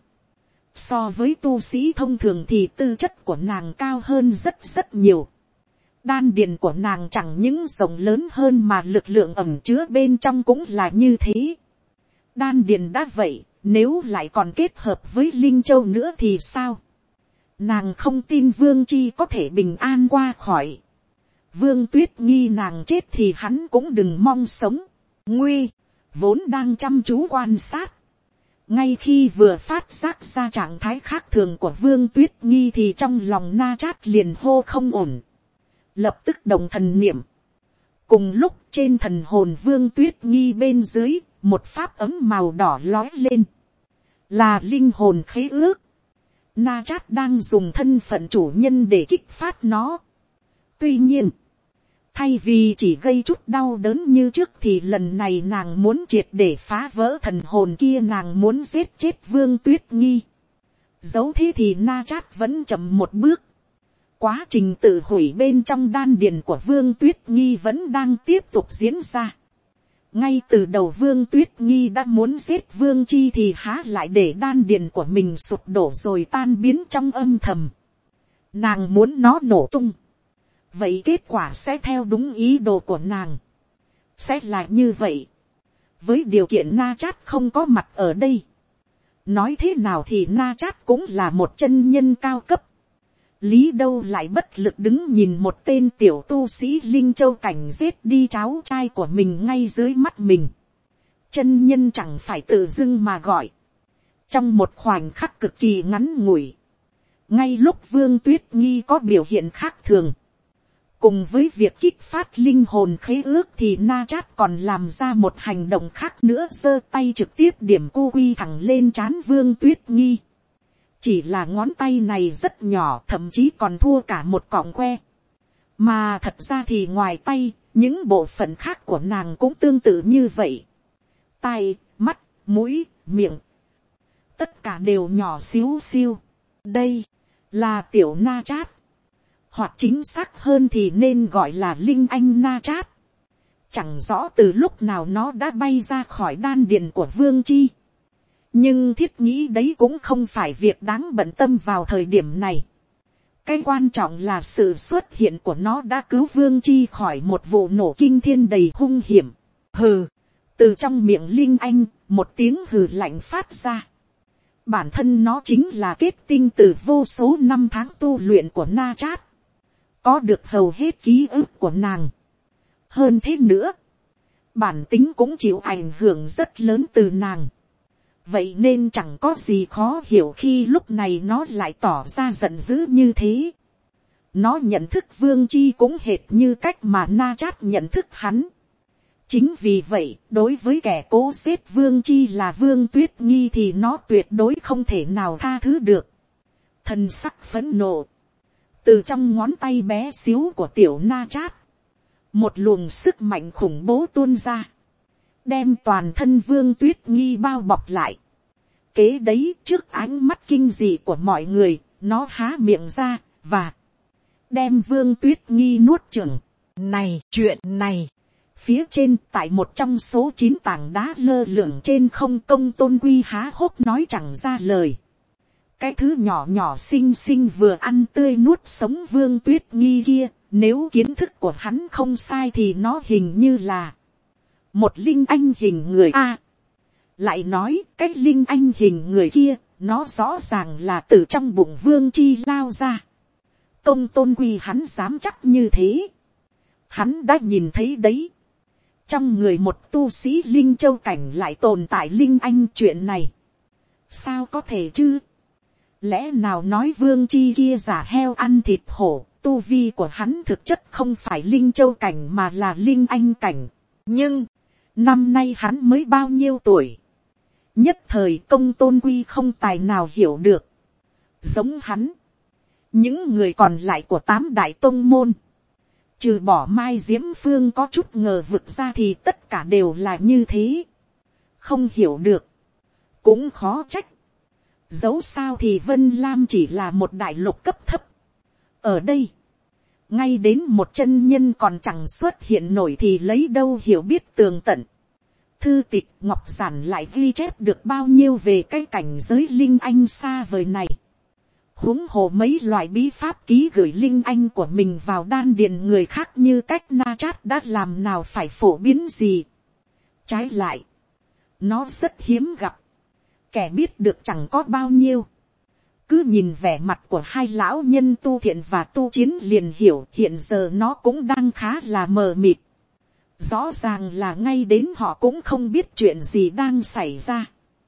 So với tu sĩ thông thường thì tư chất của nàng cao hơn rất rất nhiều. Đan điền của nàng chẳng những rộng lớn hơn mà lực lượng ẩn chứa bên trong cũng là như thế. Đan điền đã vậy, nếu lại còn kết hợp với linh châu nữa thì sao? Nàng không tin Vương Chi có thể bình an qua khỏi. Vương Tuyết Nghi nàng chết thì hắn cũng đừng mong sống. Nguy, vốn đang chăm chú quan sát. Ngay khi vừa phát giác ra trạng thái khác thường của Vương Tuyết Nghi thì trong lòng Na Trát liền hô không ổn. Lập tức động thần niệm. Cùng lúc trên thần hồn Vương Tuyết Nghi bên dưới, một pháp ấm màu đỏ lói lên. Là linh hồn khế ước. Na Trát đang dùng thân phận chủ nhân để kích phát nó. Tuy nhiên, thay vì chỉ gây chút đau đớn như trước thì lần này nàng muốn triệt để phá vỡ thần hồn kia, nàng muốn giết chết Vương Tuyết Nghi. Dẫu thế thì Na Trát vẫn chậm một bước. Quá trình tự hủy bên trong đan điền của Vương Tuyết Nghi vẫn đang tiếp tục diễn ra. Ngay từ đầu Vương Tuyết Nghi đã muốn giết Vương Chi thì há lại để đan điền của mình sụp đổ rồi tan biến trong âm thầm. Nàng muốn nó nổ tung. Vậy kết quả sẽ theo đúng ý đồ của nàng. Sẽ là như vậy. Với điều kiện Na Trát không có mặt ở đây. Nói thế nào thì Na Trát cũng là một chân nhân cao cấp. Lý đâu lại bất lực đứng nhìn một tên tiểu tu sĩ linh châu cảnh giết đi cháu trai của mình ngay dưới mắt mình. Chân nhân chẳng phải tự dưng mà gọi. Trong một khoảnh khắc cực kỳ ngắn ngủi. Ngay lúc Vương Tuyết Nghi có biểu hiện khác thường. Cùng với việc kích phát linh hồn khế ước thì Na Trát còn làm ra một hành động khác nữa, giơ tay trực tiếp điểm cu quy thẳng lên trán Vương Tuyết Nghi. Chỉ là ngón tay này rất nhỏ, thậm chí còn thua cả một cọng que. Mà thật ra thì ngoài tay, những bộ phận khác của nàng cũng tương tự như vậy. Tai, mắt, mũi, miệng. Tất cả đều nhỏ xíu xiu. Đây là tiểu Na Trát. Hoặc chính xác hơn thì nên gọi là linh anh Na Trát. Chẳng rõ từ lúc nào nó đã bay ra khỏi đan điền của Vương Chi. Nhưng thiết nghĩ đấy cũng không phải việc đáng bận tâm vào thời điểm này. Cái quan trọng là sự xuất hiện của nó đã cứu Vương Chi khỏi một vụ nổ kinh thiên đầy hung hiểm. Hừ, từ trong miệng linh anh, một tiếng hừ lạnh phát ra. Bản thân nó chính là kết tinh từ vô số năm tháng tu luyện của Na Trát. Có được hầu hết ký ức của nàng. Hơn thế nữa, bản tính cũng chịu ảnh hưởng rất lớn từ nàng. Vậy nên chẳng có gì khó hiểu khi lúc này nó lại tỏ ra giận dữ như thế. Nó nhận thức Vương Chi cũng hệt như cách mà Na Chát nhận thức hắn. Chính vì vậy, đối với kẻ cố xếp Vương Chi là Vương Tuyết Nghi thì nó tuyệt đối không thể nào tha thứ được. Thần sắc phẫn nộ. Từ trong ngón tay bé xíu của tiểu Na Chát, một luồng sức mạnh khủng bố tuôn ra, đem toàn thân Vương Tuyết Nghi bao bọc lại. Kế đấy, trước ánh mắt kinh dị của mọi người, nó há miệng ra, và đem Vương Tuyết Nghi nuốt chửng. Này, chuyện này, phía trên tại một trong số chín tảng đá lơ lửng trên không, Công Tôn Quy há hốc nói chẳng ra lời. Cái thứ nhỏ nhỏ xinh xinh vừa ăn tươi nuốt sống Vương Tuyết Nghi kia, nếu kiến thức của hắn không sai thì nó hình như là một linh anh hình người a. Lại nói cái linh anh hình người kia, nó rõ ràng là từ trong bụng Vương Chi lao ra. Công Tôn Quy hắn dám chắc như thế. Hắn đã nhìn thấy đấy. Trong người một tu sĩ linh châu cảnh lại tồn tại linh anh, chuyện này sao có thể chứ? Lẽ nào nói Vương Chi kia giả heo ăn thịt hổ, tu vi của hắn thực chất không phải linh châu cảnh mà là linh anh cảnh. Nhưng, năm nay hắn mới bao nhiêu tuổi? Nhất thời Công Tôn Quy không tài nào hiểu được. Giống hắn, những người còn lại của tám đại tông môn, trừ bỏ Mai Diễm Phương có chút ngờ vực ra thì tất cả đều là như thế. Không hiểu được, cũng khó trách. Dẫu sao thì Vân Lam chỉ là một đại lục cấp thấp. Ở đây, ngay đến một chân nhân còn chẳng xuất hiện nổi thì lấy đâu hiểu biết tường tận. Thư tịch ngọc giản lại ghi chép được bao nhiêu về cái cảnh giới linh anh xa vời này. Huống hồ mấy loại bí pháp ký gửi linh anh của mình vào đan điền người khác như cách Na Chát đã làm nào phải phổ biến gì. Trái lại, nó rất hiếm gặp. Kẻ biết được chẳng có bao nhiêu. Cứ nhìn vẻ mặt của hai lão nhân tu thiện và tu chiến liền hiểu hiện giờ nó cũng đang khá là mờ mịt. Rõ ràng là ngay đến họ cũng không biết chuyện gì đang xảy ra.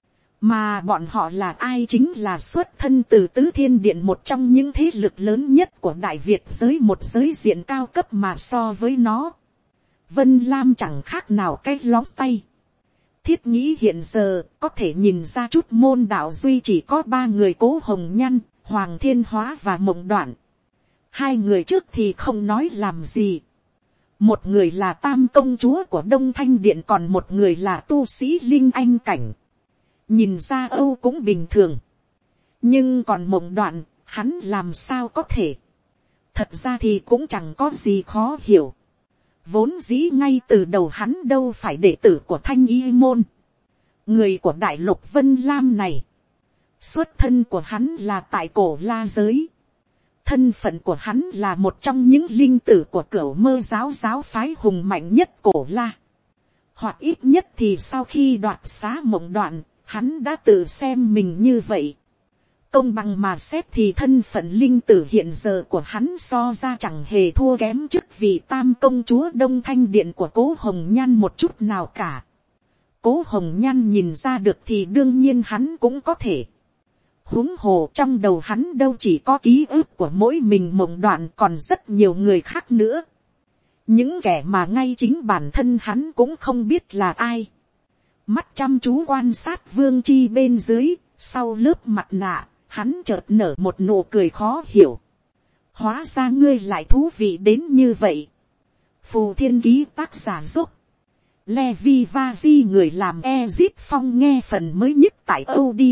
Mà bọn họ là ai chính là xuất thân từ Tứ Thiên Điện, một trong những thế lực lớn nhất của Đại Việt giới, một giới diện cao cấp mà so với nó. Vân Lam chẳng khác nào cái lóng tay. Thiết nghĩ hiện giờ có thể nhìn ra chút môn đạo duy chỉ có ba người Cố Hồng Nhan, Hoàng Thiên Hóa và Mộng Đoạn. Hai người trước thì không nói làm gì. Một người là Tam công chúa của Đông Thanh Điện, còn một người là tu sĩ linh anh cảnh. Nhìn ra Âu cũng bình thường. Nhưng còn Mộng Đoạn, hắn làm sao có thể. Thật ra thì cũng chẳng có gì khó hiểu. Vốn dĩ ngay từ đầu hắn đâu phải đệ tử của Thanh Y môn. Người của đại lục Vân Lam này, xuất thân của hắn là tại Cổ La giới. Thân phận của hắn là một trong những linh tử của Cửu Mơ giáo giáo phái hùng mạnh nhất Cổ La. Hoặc ít nhất thì sau khi đoạt xá Mộng Đoạn, hắn đã tự xem mình như vậy. Công bằng mà xét thì thân phận linh tử hiện giờ của hắn so ra chẳng hề thua kém chức vị Tam công chúa Đông Thanh Điện của Cố Hồng Nhan một chút nào cả. Cố Hồng Nhan nhìn ra được thì đương nhiên hắn cũng có thể. Huống hồ trong đầu hắn đâu chỉ có ký ức của mỗi mình Mộng Đoạn, còn rất nhiều người khác nữa. Những kẻ mà ngay chính bản thân hắn cũng không biết là ai. Mắt chăm chú quan sát Vương Chi bên dưới, sau lớp mặt nạ, hắn chợt nở một nụ cười khó hiểu. Hóa ra ngươi lại thú vị đến như vậy. Phù Thiên Ký tác giả giúp. Levi Vazi người làm Ezit Phong nghe phần mới nhất tại audio.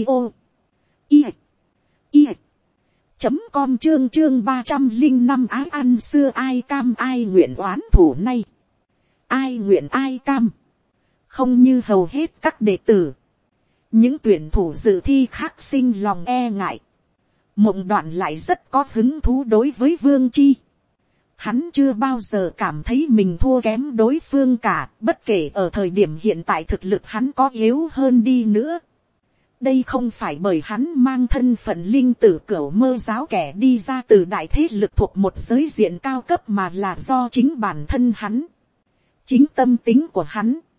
I. I. Chấm com chương chương ba trăm linh năm ái ăn xưa ai cam ai nguyện oán thủ nay. Ai nguyện ai cam. Không như hầu hết các đệ tử. Những tuyển thủ dự thi khác sinh lòng e ngại. Mộng Đoạn lại rất có hứng thú đối với Vương Chi. Hắn chưa bao giờ cảm thấy mình thua kém đối phương cả, bất kể ở thời điểm hiện tại thực lực hắn có yếu hơn đi nữa. Đây không phải bởi hắn mang thân phận linh tử Cửu Mơ giáo kẻ đi ra từ đại thế lực thuộc một giới diện cao cấp, mà là do chính bản thân hắn. Chính tâm tính của hắn.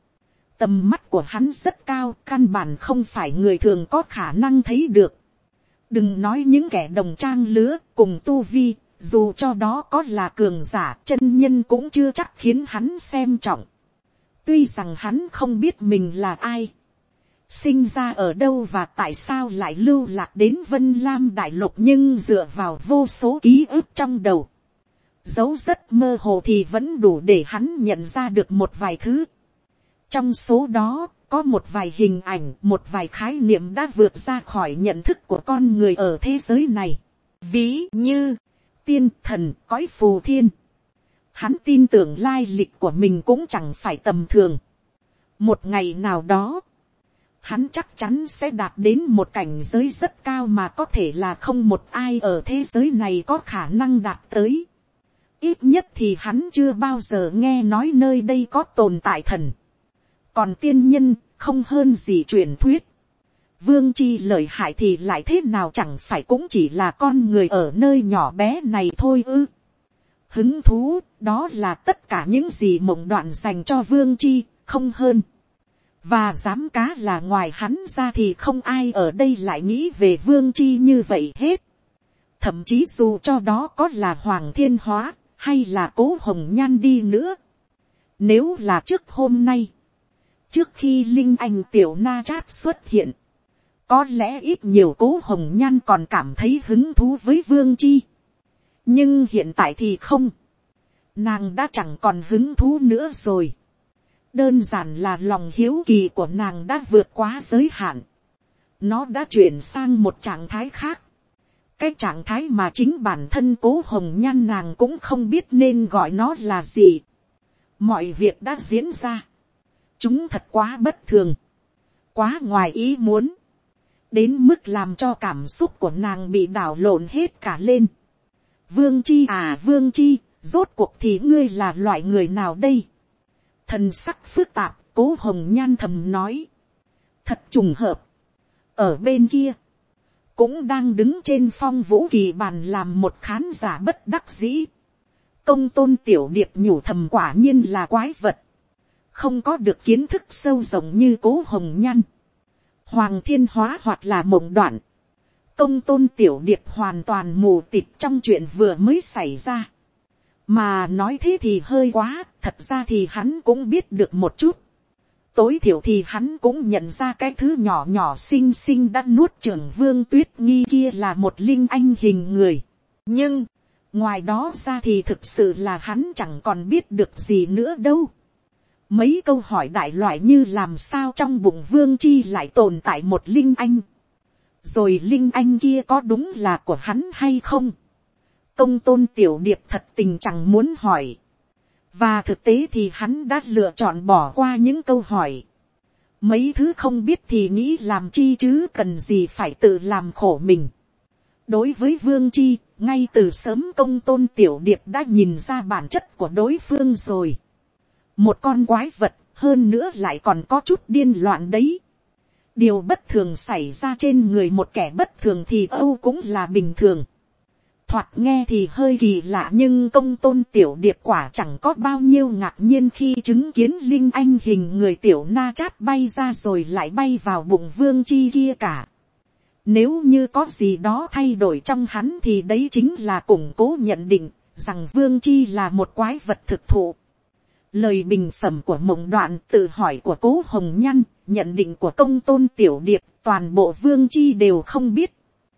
Tầm mắt của hắn rất cao, căn bản không phải người thường có khả năng thấy được. Đừng nói những kẻ đồng trang lứa cùng tu vi, dù cho đó có là cường giả, chân nhân cũng chưa chắc khiến hắn xem trọng. Tuy rằng hắn không biết mình là ai, sinh ra ở đâu và tại sao lại lưu lạc đến Vân Lam Đại Lục, nhưng dựa vào vô số ký ức trong đầu, dấu rất mơ hồ thì vẫn đủ để hắn nhận ra được một vài thứ. Trong số đó, có một vài hình ảnh, một vài khái niệm đã vượt ra khỏi nhận thức của con người ở thế giới này. Ví như, tiên thần, cõi phù thiên. Hắn tin tưởng lai lịch của mình cũng chẳng phải tầm thường. Một ngày nào đó, hắn chắc chắn sẽ đạt đến một cảnh giới rất cao mà có thể là không một ai ở thế giới này có khả năng đạt tới. Ít nhất thì hắn chưa bao giờ nghe nói nơi đây có tồn tại thần. Còn tiên nhân, không hơn gì truyền thuyết. Vương chi lợi hại thì lại thế nào, chẳng phải cũng chỉ là con người ở nơi nhỏ bé này thôi ư. Hứng thú, đó là tất cả những gì mộng đoạn dành cho vương chi, không hơn. Và dám cá là ngoài hắn ra thì không ai ở đây lại nghĩ về vương chi như vậy hết. Thậm chí dù cho đó có là Hoàng Thiên Hóa, hay là Cố Hồng Nhan đi nữa. Nếu là trước hôm nay, trước khi Linh Anh Tiểu Na Chát xuất hiện, có lẽ ít nhiều Cố Hồng Nhan còn cảm thấy hứng thú với vương chi. Nhưng hiện tại thì không. Nàng đã chẳng còn hứng thú nữa rồi. Đơn giản là lòng hiếu kỳ của nàng đã vượt quá giới hạn. Nó đã chuyển sang một trạng thái khác. Cái trạng thái mà chính bản thân Cố Hồng Nhan nàng cũng không biết nên gọi nó là gì. Mọi việc đã diễn ra. Chúng thật quá bất thường. Quá ngoài ý muốn. Đến mức làm cho cảm xúc của nàng bị đảo lộn hết cả lên. Vương chi à vương chi, rốt cuộc thì ngươi là loại người nào đây? Thần sắc phức tạp, Cố Hồng Nhan thầm nói. Thật trùng hợp. Ở bên kia, cũng đang đứng trên phong vũ kỳ bàn làm một khán giả bất đắc dĩ. Công Tôn Tiểu Điệp nhủ thầm, quả nhiên là quái vật. Không có được kiến thức sâu rộng như Cố Hồng Nhan. Hoàng Thiên Hóa hoặc là mộng đoạn. Công Tôn Tiểu Điệp hoàn toàn mù tịt trong chuyện vừa mới xảy ra. Mà nói thế thì hơi quá, thật ra thì hắn cũng biết được một chút. Tối thiểu thì hắn cũng nhận ra cái thứ nhỏ nhỏ xinh xinh đã nuốt chửng Vương Tuyết Nghi kia là một linh anh hình người. Nhưng, ngoài đó ra thì thực sự là hắn chẳng còn biết được gì nữa đâu. Mấy câu hỏi đại loại như làm sao trong bụng Vương Chi lại tồn tại một linh anh. Rồi linh anh kia có đúng là của hắn hay không? Công Tôn Tiểu Điệp thật tình chẳng muốn hỏi. Và thực tế thì hắn đã lựa chọn bỏ qua những câu hỏi. Mấy thứ không biết thì nghĩ làm chi chứ cần gì phải tự làm khổ mình. Đối với Vương Chi, ngay từ sớm Công Tôn Tiểu Điệp đã nhìn ra bản chất của đối phương rồi. Một con quái vật, hơn nữa lại còn có chút điên loạn đấy. Điều bất thường xảy ra trên người một kẻ bất thường thì âu cũng là bình thường. Thoạt nghe thì hơi kỳ lạ, nhưng Công Tôn Tiểu Điệp quả chẳng có bao nhiêu ngạc nhiên khi chứng kiến linh anh hình người Tiểu Na Chát bay ra rồi lại bay vào bụng Vương Chi kia cả. Nếu như có gì đó thay đổi trong hắn thì đấy chính là củng cố nhận định rằng Vương Chi là một quái vật thực thụ. Lời bình phẩm của Mộng Đoạn, tự hỏi của Cố Hồng Nhan, nhận định của Công Tôn Tiểu Điệp, toàn bộ Vương Chi đều không biết.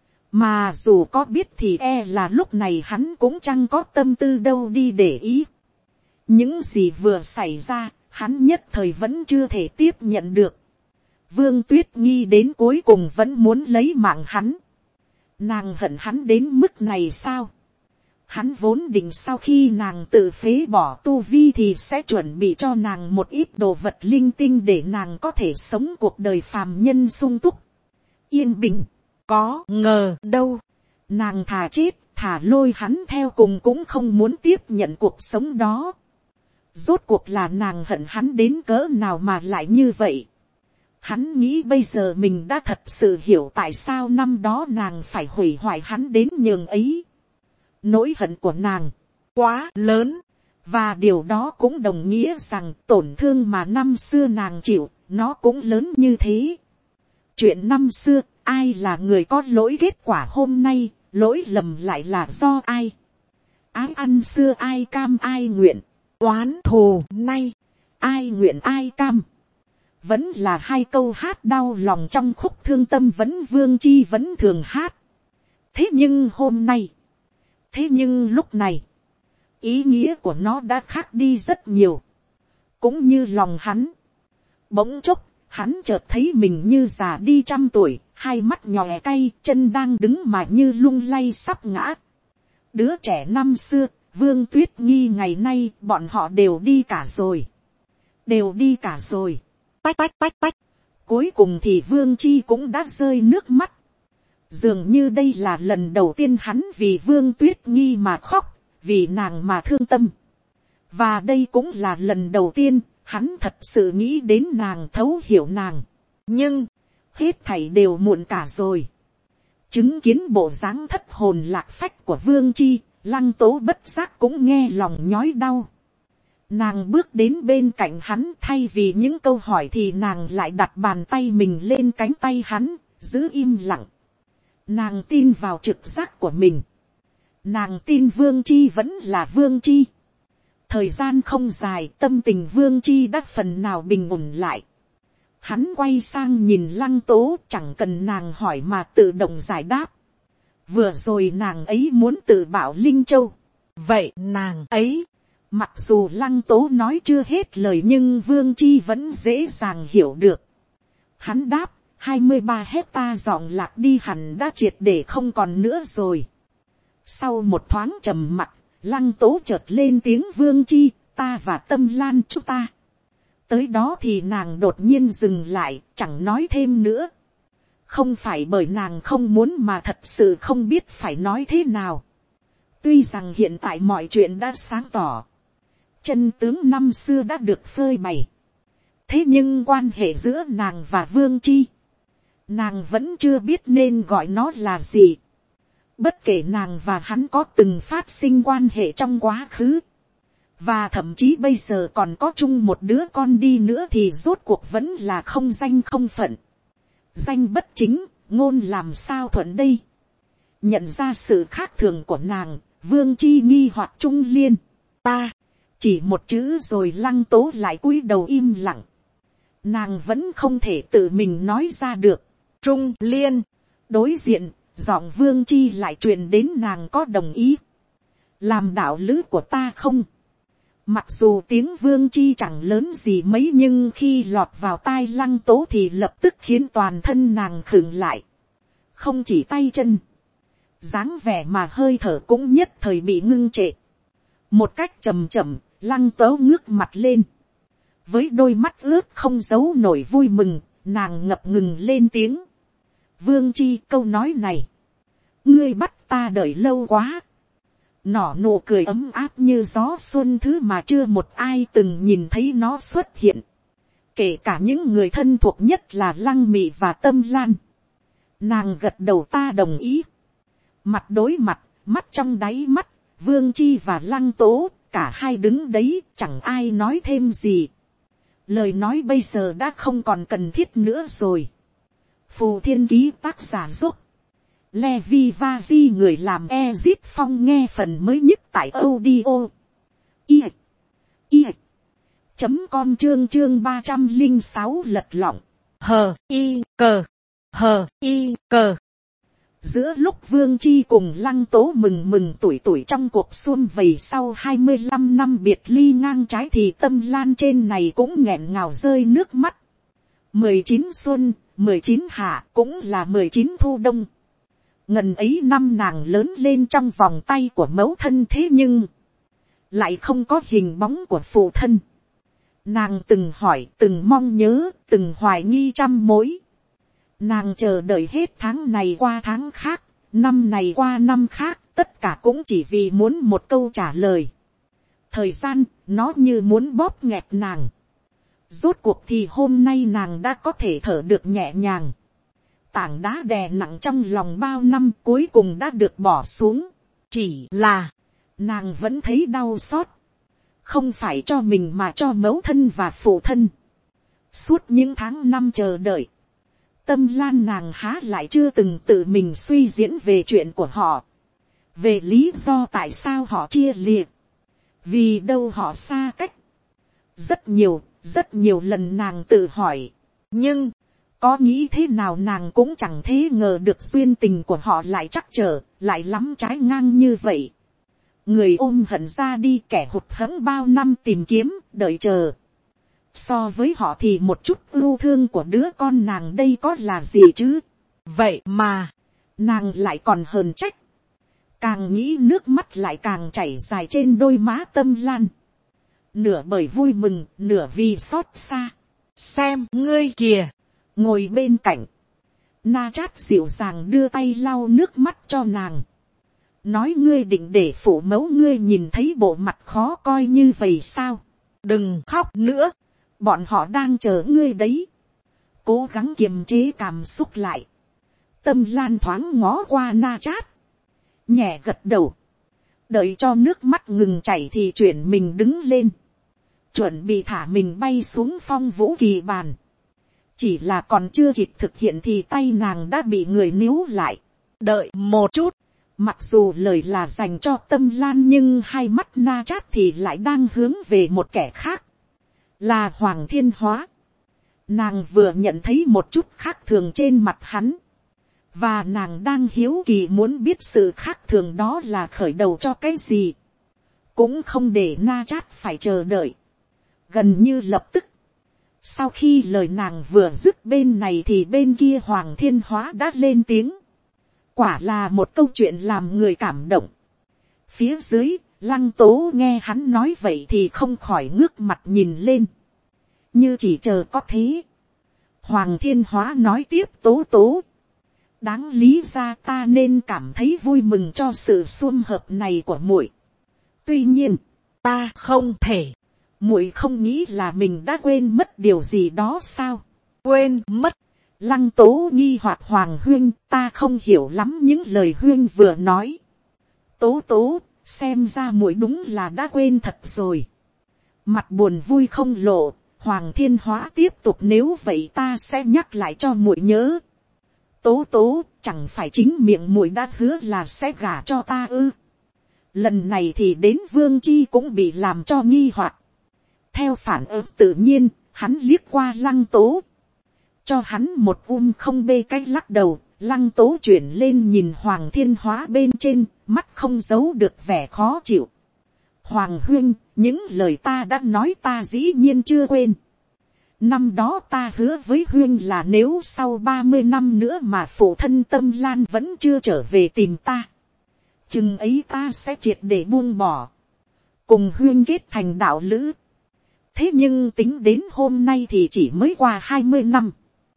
Mà dù có biết thì e là lúc này hắn cũng chẳng có tâm tư đâu đi để ý. Những gì vừa xảy ra, hắn nhất thời vẫn chưa thể tiếp nhận được. Vương Tuyết Nghi đến cuối cùng vẫn muốn lấy mạng hắn. Nàng hận hắn đến mức này sao? Hắn vốn định sau khi nàng tự phế bỏ tu vi thì sẽ chuẩn bị cho nàng một ít đồ vật linh tinh để nàng có thể sống cuộc đời phàm nhân sung túc, yên bình. Có ngờ đâu, nàng thà chết, thà lôi hắn theo cùng cũng không muốn tiếp nhận cuộc sống đó. Rốt cuộc là nàng hận hắn đến cỡ nào mà lại như vậy. Hắn nghĩ bây giờ mình đã thật sự hiểu tại sao năm đó nàng phải hủy hoại hắn đến nhường ấy. Nỗi hận của nàng quá lớn, Và điều đó cũng đồng nghĩa rằng tổn thương mà năm xưa nàng chịu, nó cũng lớn như thế. Chuyện năm xưa, ai là người có lỗi, kết quả hôm nay, lỗi lầm lại là do ai? Ái ăn xưa ai cam ai nguyện, oán thù nay, ai nguyện ai cam. Vẫn là hai câu hát đau lòng trong khúc thương tâm vẫn Vương Chi vẫn thường hát. Thế nhưng hôm nay, thế nhưng lúc này, ý nghĩa của nó đã khác đi rất nhiều. Cũng như lòng hắn. Bỗng chốc, hắn chợt thấy mình như già đi trăm tuổi, hai mắt nhòe cay, chân đang đứng mà như lung lay sắp ngã. Đứa trẻ năm xưa, Vương Tuyết Nghi ngày nay, bọn họ đều đi cả rồi. Đều đi cả rồi. Tách tách tách tách. Cuối cùng thì Vương Chi cũng đã rơi nước mắt. Dường như đây là lần đầu tiên hắn vì Vương Tuyết Nghi mà khóc, vì nàng mà thương tâm. Và đây cũng là lần đầu tiên, hắn thật sự nghĩ đến nàng, thấu hiểu nàng. Nhưng, hết thảy đều muộn cả rồi. Chứng kiến bộ dáng thất hồn lạc phách của Vương Chi, Lăng Tố bất giác cũng nghe lòng nhói đau. Nàng bước đến bên cạnh hắn, thay vì những câu hỏi thì nàng lại đặt bàn tay mình lên cánh tay hắn, giữ im lặng. Nàng tin vào trực giác của mình. Nàng tin Vương Chi vẫn là Vương Chi. Thời gian không dài, tâm tình Vương Chi đã phần nào bình ổn lại. Hắn quay sang nhìn Lăng Tố, chẳng cần nàng hỏi mà tự động giải đáp. Vừa rồi nàng ấy muốn tự bảo Linh Châu. Vậy nàng ấy, mặc dù Lăng Tố nói chưa hết lời nhưng Vương Chi vẫn dễ dàng hiểu được. Hắn đáp, hai mươi ba hecta dọn lạc đi hẳn đã triệt để không còn nữa rồi. Sau một thoáng trầm mặc, Lăng Tố chợt lên tiếng, Vương Chi, ta và Tâm Lan chúng ta. Tới đó thì nàng đột nhiên dừng lại, chẳng nói thêm nữa. Không phải bởi nàng không muốn mà thật sự không biết phải nói thế nào. Tuy rằng hiện tại mọi chuyện đã sáng tỏ. Chân tướng năm xưa đã được phơi bày. Thế nhưng quan hệ giữa nàng và Vương Chi, nàng vẫn chưa biết nên gọi nó là gì. Bất kể nàng và hắn có từng phát sinh quan hệ trong quá khứ, và thậm chí bây giờ còn có chung một đứa con đi nữa thì rốt cuộc vẫn là không danh không phận. Danh bất chính, ngôn làm sao thuận đây. Nhận ra sự khác thường của nàng, Vương Chi nghi hoặc Trung Liên. Ta, chỉ một chữ rồi Lăng Tố lại cúi đầu im lặng. Nàng vẫn không thể tự mình nói ra được. Trung Liên, đối diện, giọng Vương Chi lại truyền đến, nàng có đồng ý làm đạo lữ của ta không? Mặc dù tiếng Vương Chi chẳng lớn gì mấy nhưng khi lọt vào tai Lăng Tố thì lập tức khiến toàn thân nàng khựng lại. Không chỉ tay chân, dáng vẻ mà hơi thở cũng nhất thời bị ngưng trệ. Một cách chậm chậm, Lăng Tố ngước mặt lên. Với đôi mắt ướt không giấu nổi vui mừng, nàng ngập ngừng lên tiếng. Vương Chi, câu nói này, ngươi bắt ta đợi lâu quá. Nở nụ cười ấm áp như gió xuân thứ mà chưa một ai từng nhìn thấy nó xuất hiện. Kể cả những người thân thuộc nhất là Lăng Mị và Tâm Lan. Nàng gật đầu, ta đồng ý. Mặt đối mặt, mắt trong đáy mắt, Vương Chi và Lăng Tố, cả hai đứng đấy, chẳng ai nói thêm gì. Lời nói bây giờ đã không còn cần thiết nữa rồi. Phù Thiên Ký tác giả giúp Levi Vazi người làm Ezit Phong nghe phần mới nhất tại audio i i chấm com chương chương ba trăm linh sáu lật lọng hờ y cờ hờ y cờ. Giữa lúc Vương Chi cùng Lăng Tố mừng mừng tuổi tuổi trong cuộc xuân vầy sau hai mươi lăm năm biệt ly ngang trái thì Tâm Lan trên này cũng nghẹn ngào rơi nước mắt. Mười chín xuân, mười chín hạ cũng là mười chín thu đông. Ngần ấy năm nàng lớn lên trong vòng tay của mẫu thân, thế nhưng lại không có hình bóng của phụ thân. Nàng từng hỏi, từng mong nhớ, từng hoài nghi trăm mối. Nàng chờ đợi hết tháng này qua tháng khác, năm này qua năm khác, tất cả cũng chỉ vì muốn một câu trả lời. Thời gian, nó như muốn bóp nghẹt nàng. Rốt cuộc thì hôm nay nàng đã có thể thở được nhẹ nhàng. Tảng đá đè nặng trong lòng bao năm cuối cùng đã được bỏ xuống. Chỉ là, nàng vẫn thấy đau xót. không phải cho mình mà cho mẫu thân và phụ thân. Suốt những tháng năm chờ đợi, Tâm Lan nàng há lại chưa từng tự mình suy diễn về chuyện của họ, về lý do tại sao họ chia liệt, vì đâu họ xa cách. Rất nhiều, rất nhiều lần nàng tự hỏi, nhưng có nghĩ thế nào nàng cũng chẳng thế ngờ được duyên tình của họ lại trắc trở, lại lắm trái ngang như vậy. Người ôm hận ra đi, kẻ hụt hẫng bao năm tìm kiếm, đợi chờ. So với họ thì một chút ưu thương của đứa con nàng đây có là gì chứ. Vậy mà, nàng lại còn hờn trách. Càng nghĩ nước mắt lại càng chảy dài trên đôi má Tâm Lan. Nửa bởi vui mừng, nửa vì xót xa. Xem ngươi kìa, ngồi bên cạnh. Na Chát dịu dàng đưa tay lau nước mắt cho nàng. Nói ngươi định để phụ mẫu ngươi nhìn thấy bộ mặt khó coi như vậy sao. Đừng khóc nữa, bọn họ đang chờ ngươi đấy. Cố gắng kiềm chế cảm xúc lại. Tâm Lan thoáng ngó qua Na Chát, nhẹ gật đầu. Đợi cho nước mắt ngừng chảy thì chuyển mình đứng lên, chuẩn bị thả mình bay xuống phong vũ kỳ bàn. Chỉ là còn chưa kịp thực hiện thì tay nàng đã bị người níu lại. Đợi một chút, mặc dù lời là dành cho Tâm Lan nhưng hai mắt Na Chát thì lại đang hướng về một kẻ khác, là Hoàng Thiên Hóa. Nàng vừa nhận thấy một chút khác thường trên mặt hắn, và nàng đang hiếu kỳ muốn biết sự khác thường đó là khởi đầu cho cái gì. Cũng không để Na Chát phải chờ đợi, gần như lập tức, sau khi lời nàng vừa dứt bên này thì bên kia Hoàng Thiên Hóa đã lên tiếng. Quả là một câu chuyện làm người cảm động. Phía dưới, Lăng Tố nghe hắn nói vậy thì không khỏi ngước mặt nhìn lên, như chỉ chờ có thế. Hoàng Thiên Hóa nói tiếp, Tố Tố, đáng lý ra ta nên cảm thấy vui mừng cho sự sum hợp này của muội. Tuy nhiên, ta không thể. Muội không nghĩ là mình đã quên mất điều gì đó sao? Quên mất? Lăng Tố nghi hoặc, Hoàng huynh, ta không hiểu lắm những lời huynh vừa nói. Tố Tố, xem ra muội đúng là đã quên thật rồi. Mặt buồn vui không lộ, Hoàng Thiên Hóa tiếp tục, nếu vậy ta sẽ nhắc lại cho muội nhớ. Tố Tố, chẳng phải chính miệng muội đã hứa là sẽ gả cho ta ư? Lần này thì đến Vương Chi cũng bị làm cho nghi hoặc. Theo phản ứng tự nhiên, hắn liếc qua Lăng Tố, cho hắn một um không bê cách lắc đầu. Lăng Tố chuyển lên nhìn Hoàng Thiên Hóa bên trên, mắt không giấu được vẻ khó chịu. Hoàng huynh, những lời ta đã nói ta dĩ nhiên chưa quên. Năm đó ta hứa với huynh là nếu sau ba mươi năm nữa mà phụ thân Tâm Lan vẫn chưa trở về tìm ta, chừng ấy ta sẽ triệt để buông bỏ, cùng huynh kết thành đạo lữ. Thế nhưng tính đến hôm nay thì chỉ mới qua hai mươi năm.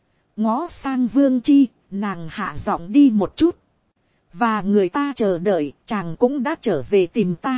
Ngó sang Vương Chi, nàng hạ giọng đi một chút. Và người ta chờ đợi, chàng cũng đã trở về tìm ta.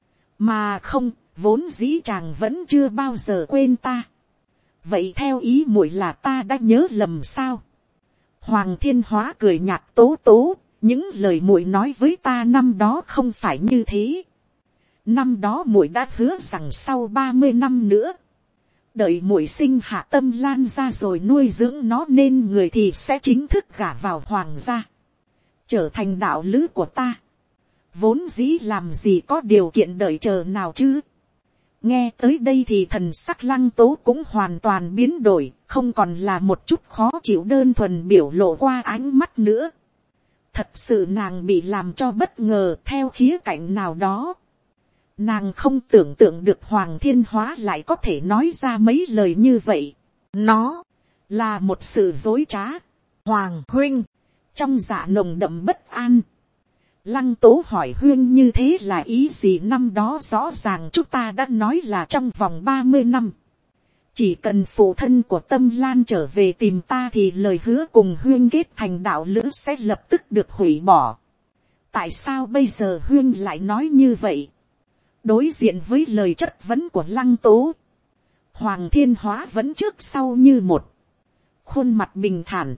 Mà không, vốn dĩ chàng vẫn chưa bao giờ quên ta. Vậy theo ý muội là ta đã nhớ lầm sao? Hoàng Thiên Hóa cười nhạt, Tố Tố, những lời muội nói với ta năm đó không phải như thế. Năm đó muội đã hứa rằng sau ba mươi năm nữa, đợi muội sinh hạ Tâm Lan ra rồi nuôi dưỡng nó nên người thì sẽ chính thức gả vào hoàng gia, trở thành đạo lữ của ta. Vốn dĩ làm gì có điều kiện đợi chờ nào chứ? Nghe tới đây thì thần sắc Lăng Tố cũng hoàn toàn biến đổi, không còn là một chút khó chịu đơn thuần biểu lộ qua ánh mắt nữa. Thật sự nàng bị làm cho bất ngờ theo khía cạnh nào đó. Nàng không tưởng tượng được Hoàng Thiên Hóa lại có thể nói ra mấy lời như vậy. Nó là một sự dối trá. Hoàng huynh, trong dạ nồng đậm bất an. Lăng Tố hỏi, huynh như thế là ý gì? Năm đó rõ ràng chúng ta đã nói là trong vòng ba mươi năm. Chỉ cần phụ thân của Tâm Lan trở về tìm ta thì lời hứa cùng huynh kết thành đạo lữ sẽ lập tức được hủy bỏ. Tại sao bây giờ huynh lại nói như vậy? Đối diện với lời chất vấn của Lăng Tố, Hoàng Thiên Hóa vẫn trước sau như một, khuôn mặt bình thản,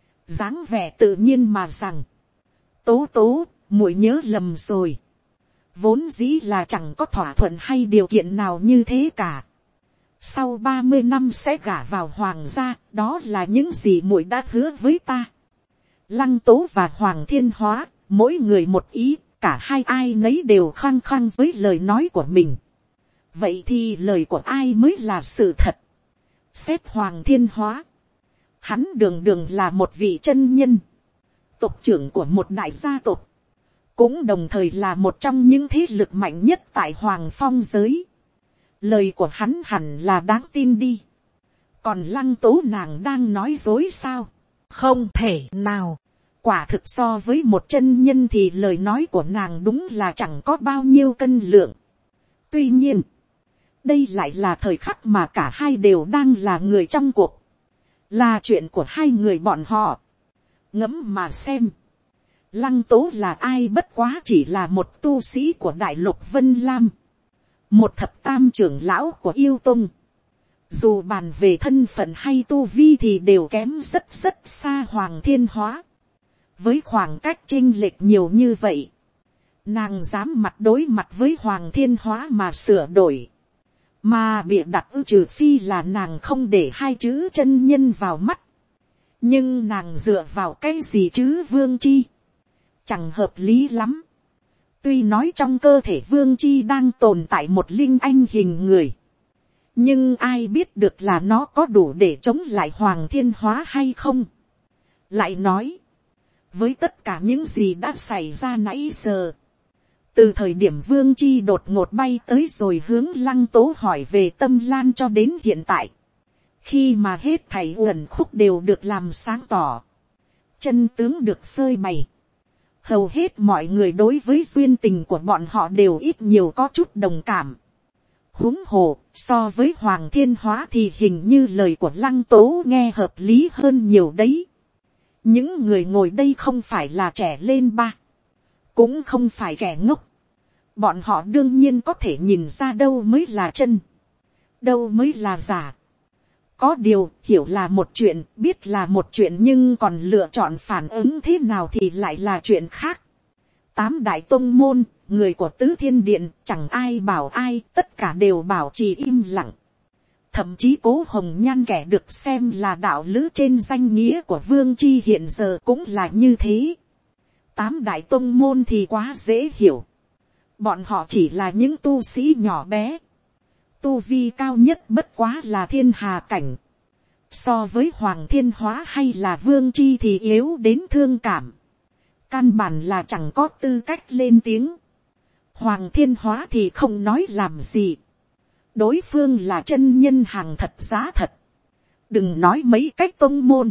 dáng vẻ tự nhiên mà rằng, Tố Tố, muội nhớ lầm rồi. vốn dĩ là chẳng có thỏa thuận hay điều kiện nào như thế cả. Sau ba mươi năm sẽ gả vào hoàng gia, đó là những gì muội đã hứa với ta. Lăng Tố và Hoàng Thiên Hóa, mỗi người một ý, cả hai ai nấy đều khăng khăng với lời nói của mình. Vậy thì lời của ai mới là sự thật? Xét Hoàng Thiên Hóa, hắn đường đường là một vị chân nhân, tộc trưởng của một đại gia tộc, cũng đồng thời là một trong những thế lực mạnh nhất tại Hoàng Phong giới. Lời của hắn hẳn là đáng tin đi. Còn Lăng Tố nàng đang nói dối sao? Không thể nào. Quả thực so với một chân nhân thì lời nói của nàng đúng là chẳng có bao nhiêu cân lượng. Tuy nhiên, đây lại là thời khắc mà cả hai đều đang là người trong cuộc. Là chuyện của hai người bọn họ. Ngẫm mà xem. Lăng Tố là ai bất quá chỉ là một tu sĩ của Đại Lục Vân Lam. Một thập tam trưởng lão của Yêu Tông. Dù bàn về thân phận hay tu vi thì đều kém rất rất xa Hoàng Thiên Hóa. Với khoảng cách chênh lệch nhiều như vậy, nàng dám mặt đối mặt với Hoàng Thiên Hóa mà sửa đổi. Mà bịa đặt ư, trừ phi là nàng không để hai chữ chân nhân vào mắt. Nhưng nàng dựa vào cái gì chứ Vương Chi? Chẳng hợp lý lắm. Tuy nói trong cơ thể Vương Chi đang tồn tại một linh anh hình người, nhưng ai biết được là nó có đủ để chống lại Hoàng Thiên Hóa hay không? Lại nói, với tất cả những gì đã xảy ra nãy giờ, từ thời điểm Vương Chi đột ngột bay tới rồi hướng Lăng Tố hỏi về Tâm Lan cho đến hiện tại, khi mà hết thảy uẩn khúc đều được làm sáng tỏ, chân tướng được phơi bày, hầu hết mọi người đối với duyên tình của bọn họ đều ít nhiều có chút đồng cảm. Huống hồ, so với Hoàng Thiên Hóa thì hình như lời của Lăng Tố nghe hợp lý hơn nhiều đấy. Những người ngồi đây không phải là trẻ lên ba, cũng không phải kẻ ngốc. Bọn họ đương nhiên có thể nhìn ra đâu mới là chân, đâu mới là giả. Có điều, hiểu là một chuyện, biết là một chuyện, nhưng còn lựa chọn phản ứng thế nào thì lại là chuyện khác. Tám đại tông môn, người của Tứ Thiên Điện, chẳng ai bảo ai, tất cả đều bảo trì im lặng. Thậm chí Cố Hồng Nhan kẻ được xem là đạo lữ trên danh nghĩa của Vương Chi hiện giờ cũng là như thế. Tám đại tông môn thì quá dễ hiểu. Bọn họ chỉ là những tu sĩ nhỏ bé. Tu vi cao nhất bất quá là thiên hà cảnh. So với Hoàng Thiên Hóa hay là Vương Chi thì yếu đến thương cảm. Căn bản là chẳng có tư cách lên tiếng. Hoàng Thiên Hóa thì không nói làm gì. Đối phương là chân nhân hàng thật giá thật. Đừng nói mấy cách tông môn.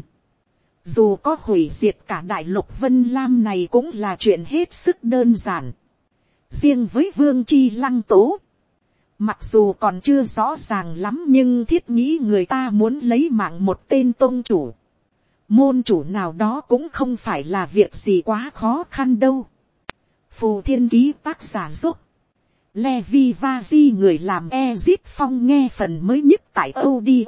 Dù có hủy diệt cả Đại Lục Vân Lam này cũng là chuyện hết sức đơn giản. Riêng với Vương Chi Lăng Tố, mặc dù còn chưa rõ ràng lắm nhưng thiết nghĩ người ta muốn lấy mạng một tên tôn chủ, môn chủ nào đó cũng không phải là việc gì quá khó khăn đâu. Phù Thiên Ký tác giả giúp Levi Vazi người làm Ezit Phong nghe phần mới nhất tại audio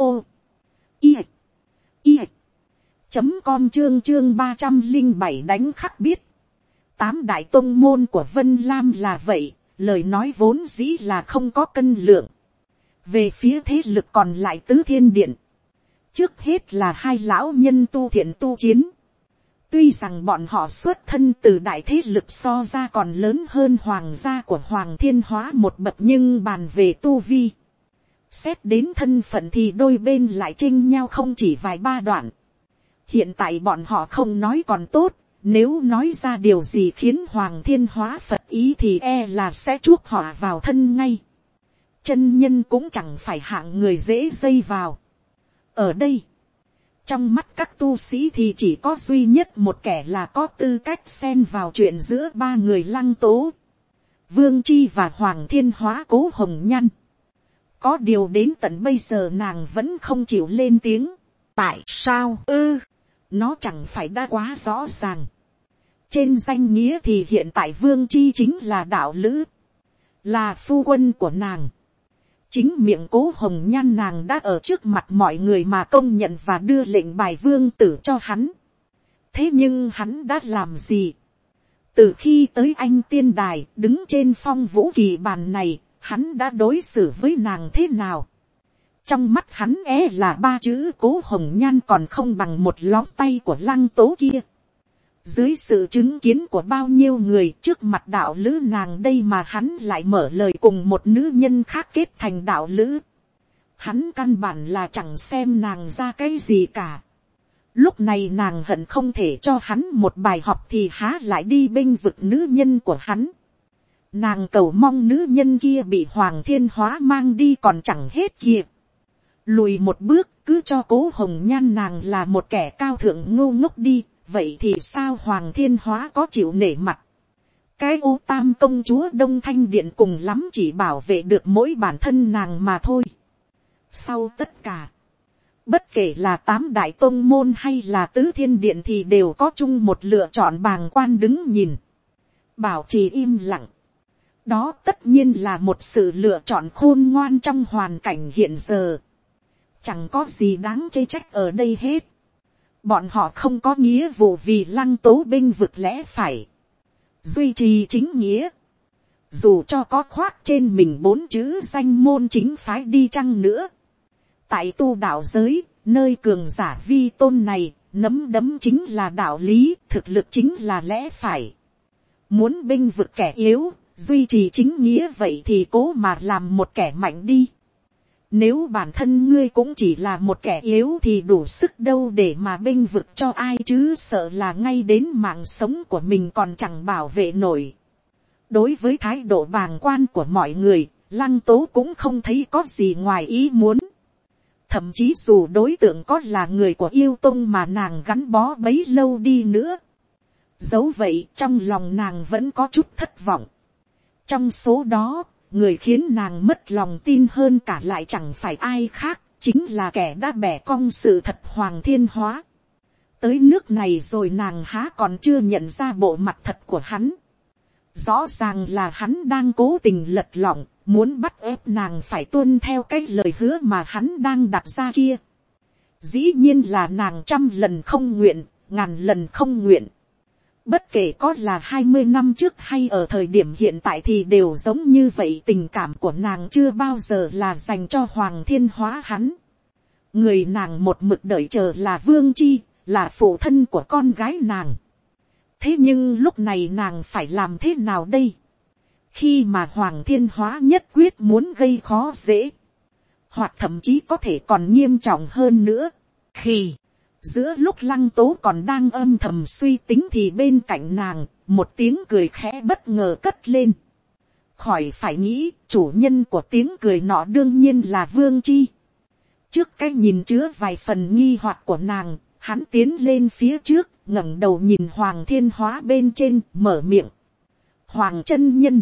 i i chấm com chương chương ba trăm linh bảy đánh khắc biết. Tám đại tông môn của Vân Lam là vậy, lời nói vốn dĩ là không có cân lượng. Về phía thế lực còn lại Tứ Thiên Điện, trước hết là hai lão nhân tu thiện tu chiến. Tuy rằng bọn họ xuất thân từ đại thế lực so ra còn lớn hơn hoàng gia của Hoàng Thiên Hóa một bậc, nhưng bàn về tu vi, xét đến thân phận thì đôi bên lại chênh nhau không chỉ vài ba đoạn. Hiện tại bọn họ không nói còn tốt, nếu nói ra điều gì khiến Hoàng Thiên Hóa phật ý thì e là sẽ chuốc họ vào thân ngay. Chân nhân cũng chẳng phải hạng người dễ dây vào. Ở đây, trong mắt các tu sĩ thì chỉ có duy nhất một kẻ là có tư cách xen vào chuyện giữa ba người Lăng Tố, Vương Chi và Hoàng Thiên Hóa Cố Hồng Nhan. Có điều đến tận bây giờ nàng vẫn không chịu lên tiếng. Tại sao ư? Nó chẳng phải đã quá rõ ràng. Trên danh nghĩa thì hiện tại Vương Chi chính là đạo lữ, là phu quân của nàng. Chính miệng Cố Hồng Nhan nàng đã ở trước mặt mọi người mà công nhận và đưa lệnh bài vương tử cho hắn. Thế nhưng hắn đã làm gì? Từ khi tới anh tiên đài đứng trên phong vũ kỳ bàn này, hắn đã đối xử với nàng thế nào? Trong mắt hắn é là ba chữ Cố Hồng Nhan còn không bằng một lóng tay của Lăng Tố kia. Dưới sự chứng kiến của bao nhiêu người trước mặt đạo lữ nàng đây mà hắn lại mở lời cùng một nữ nhân khác kết thành đạo lữ. Hắn căn bản là chẳng xem nàng ra cái gì cả. Lúc này nàng hận không thể cho hắn một bài học thì há lại đi bênh vực nữ nhân của hắn. Nàng cầu mong nữ nhân kia bị Hoàng Thiên Hóa mang đi còn chẳng hết kìa. Lùi một bước cứ cho Cố Hồng Nhan nàng là một kẻ cao thượng ngu ngốc đi. Vậy thì sao Hoàng Thiên Hóa có chịu nể mặt? Cái ô tam công chúa Đông Thanh Điện cùng lắm chỉ bảo vệ được mỗi bản thân nàng mà thôi. Sau tất cả, bất kể là tám đại tông môn hay là tứ thiên điện thì đều có chung một lựa chọn bàng quan đứng nhìn. Bảo trì im lặng. Đó tất nhiên là một sự lựa chọn khôn ngoan trong hoàn cảnh hiện giờ. Chẳng có gì đáng chê trách ở đây hết. Bọn họ không có nghĩa vụ vì Lăng Tố bênh vực lẽ phải. Duy trì chính nghĩa. Dù cho có khoác trên mình bốn chữ danh môn chính phái đi chăng nữa. Tại tu đạo giới, nơi cường giả vi tôn này, nắm đấm chính là đạo lý, thực lực chính là lẽ phải. Muốn bênh vực kẻ yếu, duy trì chính nghĩa vậy thì cố mà làm một kẻ mạnh đi. Nếu bản thân ngươi cũng chỉ là một kẻ yếu thì đủ sức đâu để mà bênh vực cho ai chứ, sợ là ngay đến mạng sống của mình còn chẳng bảo vệ nổi. Đối với thái độ bàng quan của mọi người, Lăng Tố cũng không thấy có gì ngoài ý muốn. Thậm chí dù đối tượng có là người của yêu tông mà nàng gắn bó bấy lâu đi nữa. Dẫu vậy trong lòng nàng vẫn có chút thất vọng. Trong số đó, người khiến nàng mất lòng tin hơn cả lại chẳng phải ai khác, chính là kẻ đã bẻ cong sự thật Hoàng Thiên Hóa. Tới nước này rồi nàng há còn chưa nhận ra bộ mặt thật của hắn. Rõ ràng là hắn đang cố tình lật lọng, muốn bắt ép nàng phải tuân theo cái lời hứa mà hắn đang đặt ra kia. Dĩ nhiên là nàng trăm lần không nguyện, ngàn lần không nguyện. Bất kể có là hai mươi năm trước hay ở thời điểm hiện tại thì đều giống như vậy, tình cảm của nàng chưa bao giờ là dành cho Hoàng Thiên Hóa hắn. Người nàng một mực đợi chờ là Vương Chi, là phụ thân của con gái nàng. Thế nhưng lúc này nàng phải làm thế nào đây? Khi mà Hoàng Thiên Hóa nhất quyết muốn gây khó dễ, hoặc thậm chí có thể còn nghiêm trọng hơn nữa. Khi giữa lúc Lăng Tố còn đang âm thầm suy tính thì bên cạnh nàng, một tiếng cười khẽ bất ngờ cất lên. Khỏi phải nghĩ, chủ nhân của tiếng cười nọ đương nhiên là Vương Chi. Trước cái nhìn chứa vài phần nghi hoặc của nàng, hắn tiến lên phía trước, ngẩng đầu nhìn Hoàng Thiên Hóa bên trên, mở miệng. Hoàng chân nhân,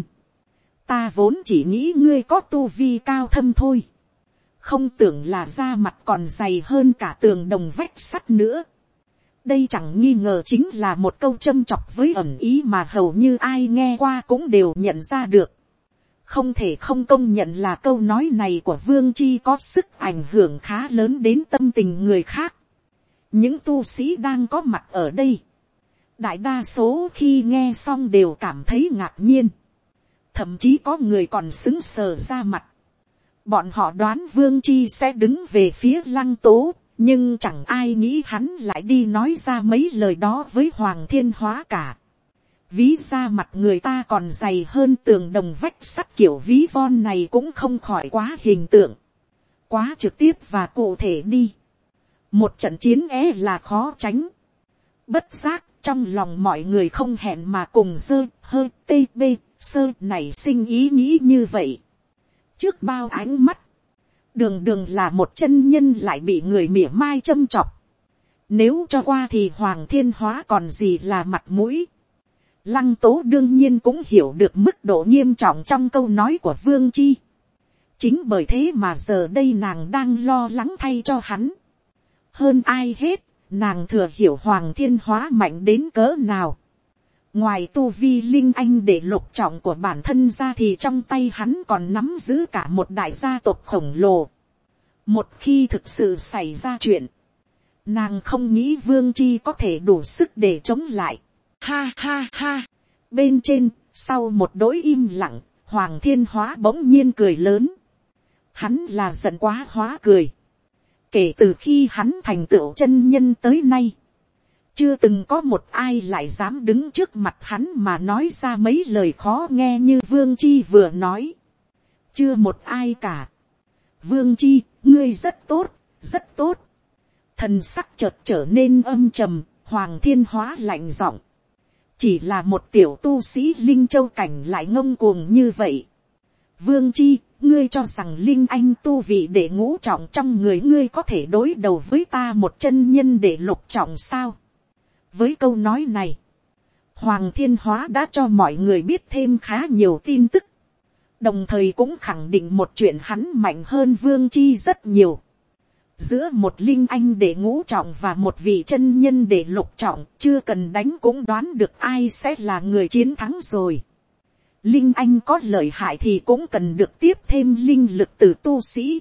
ta vốn chỉ nghĩ ngươi có tu vi cao thâm thôi. Không tưởng là da mặt còn dày hơn cả tường đồng vách sắt nữa. Đây chẳng nghi ngờ chính là một câu châm chọc với ẩn ý mà hầu như ai nghe qua cũng đều nhận ra được. Không thể không công nhận là câu nói này của Vương Chi có sức ảnh hưởng khá lớn đến tâm tình người khác. Những tu sĩ đang có mặt ở đây, đại đa số khi nghe xong đều cảm thấy ngạc nhiên. Thậm chí có người còn sững sờ ra mặt. Bọn họ đoán Vương Chi sẽ đứng về phía Lăng Tố, nhưng chẳng ai nghĩ hắn lại đi nói ra mấy lời đó với Hoàng Thiên Hóa cả. Ví ra mặt người ta còn dày hơn tường đồng vách sắt kiểu ví von này cũng không khỏi quá hình tượng. Quá trực tiếp và cụ thể đi. Một trận chiến é là khó tránh. Bất giác, trong lòng mọi người không hẹn mà cùng dơ, hơi, tê, bê, sơ nảy sinh ý nghĩ như vậy. Trước bao ánh mắt, đường đường là một chân nhân lại bị người mỉa mai châm chọc. Nếu cho qua thì Hoàng Thiên Hóa còn gì là mặt mũi. Lăng Tố đương nhiên cũng hiểu được mức độ nghiêm trọng trong câu nói của Vương Chi. Chính bởi thế mà giờ đây nàng đang lo lắng thay cho hắn. Hơn ai hết, nàng thừa hiểu Hoàng Thiên Hóa mạnh đến cỡ nào. Ngoài tu vi linh anh để lục trọng của bản thân ra thì trong tay hắn còn nắm giữ cả một đại gia tộc khổng lồ. Một khi thực sự xảy ra chuyện, nàng không nghĩ Vương Chi có thể đủ sức để chống lại. Ha ha ha, Bên trên, sau một đối im lặng, Hoàng Thiên Hóa bỗng nhiên cười lớn. Hắn là giận quá hóa cười. Kể từ khi hắn thành tựu chân nhân tới nay, chưa từng có một ai lại dám đứng trước mặt hắn mà nói ra mấy lời khó nghe như Vương Chi vừa nói. Chưa một ai cả. Vương Chi, ngươi rất tốt, rất tốt. Thần sắc chợt trở nên âm trầm, Hoàng Thiên Hóa lạnh giọng. Chỉ là một tiểu tu sĩ Linh Châu cảnh lại ngông cuồng như vậy. Vương Chi, ngươi cho rằng Linh Anh tu vị để ngũ trọng trong người ngươi có thể đối đầu với ta một chân nhân để lục trọng sao? Với câu nói này, Hoàng Thiên Hóa đã cho mọi người biết thêm khá nhiều tin tức. Đồng thời cũng khẳng định một chuyện hắn mạnh hơn Vương Chi rất nhiều. Giữa một Linh Anh để ngũ trọng và một vị chân nhân để lục trọng, chưa cần đánh cũng đoán được ai sẽ là người chiến thắng rồi. Linh Anh có lợi hại thì cũng cần được tiếp thêm linh lực từ tu sĩ.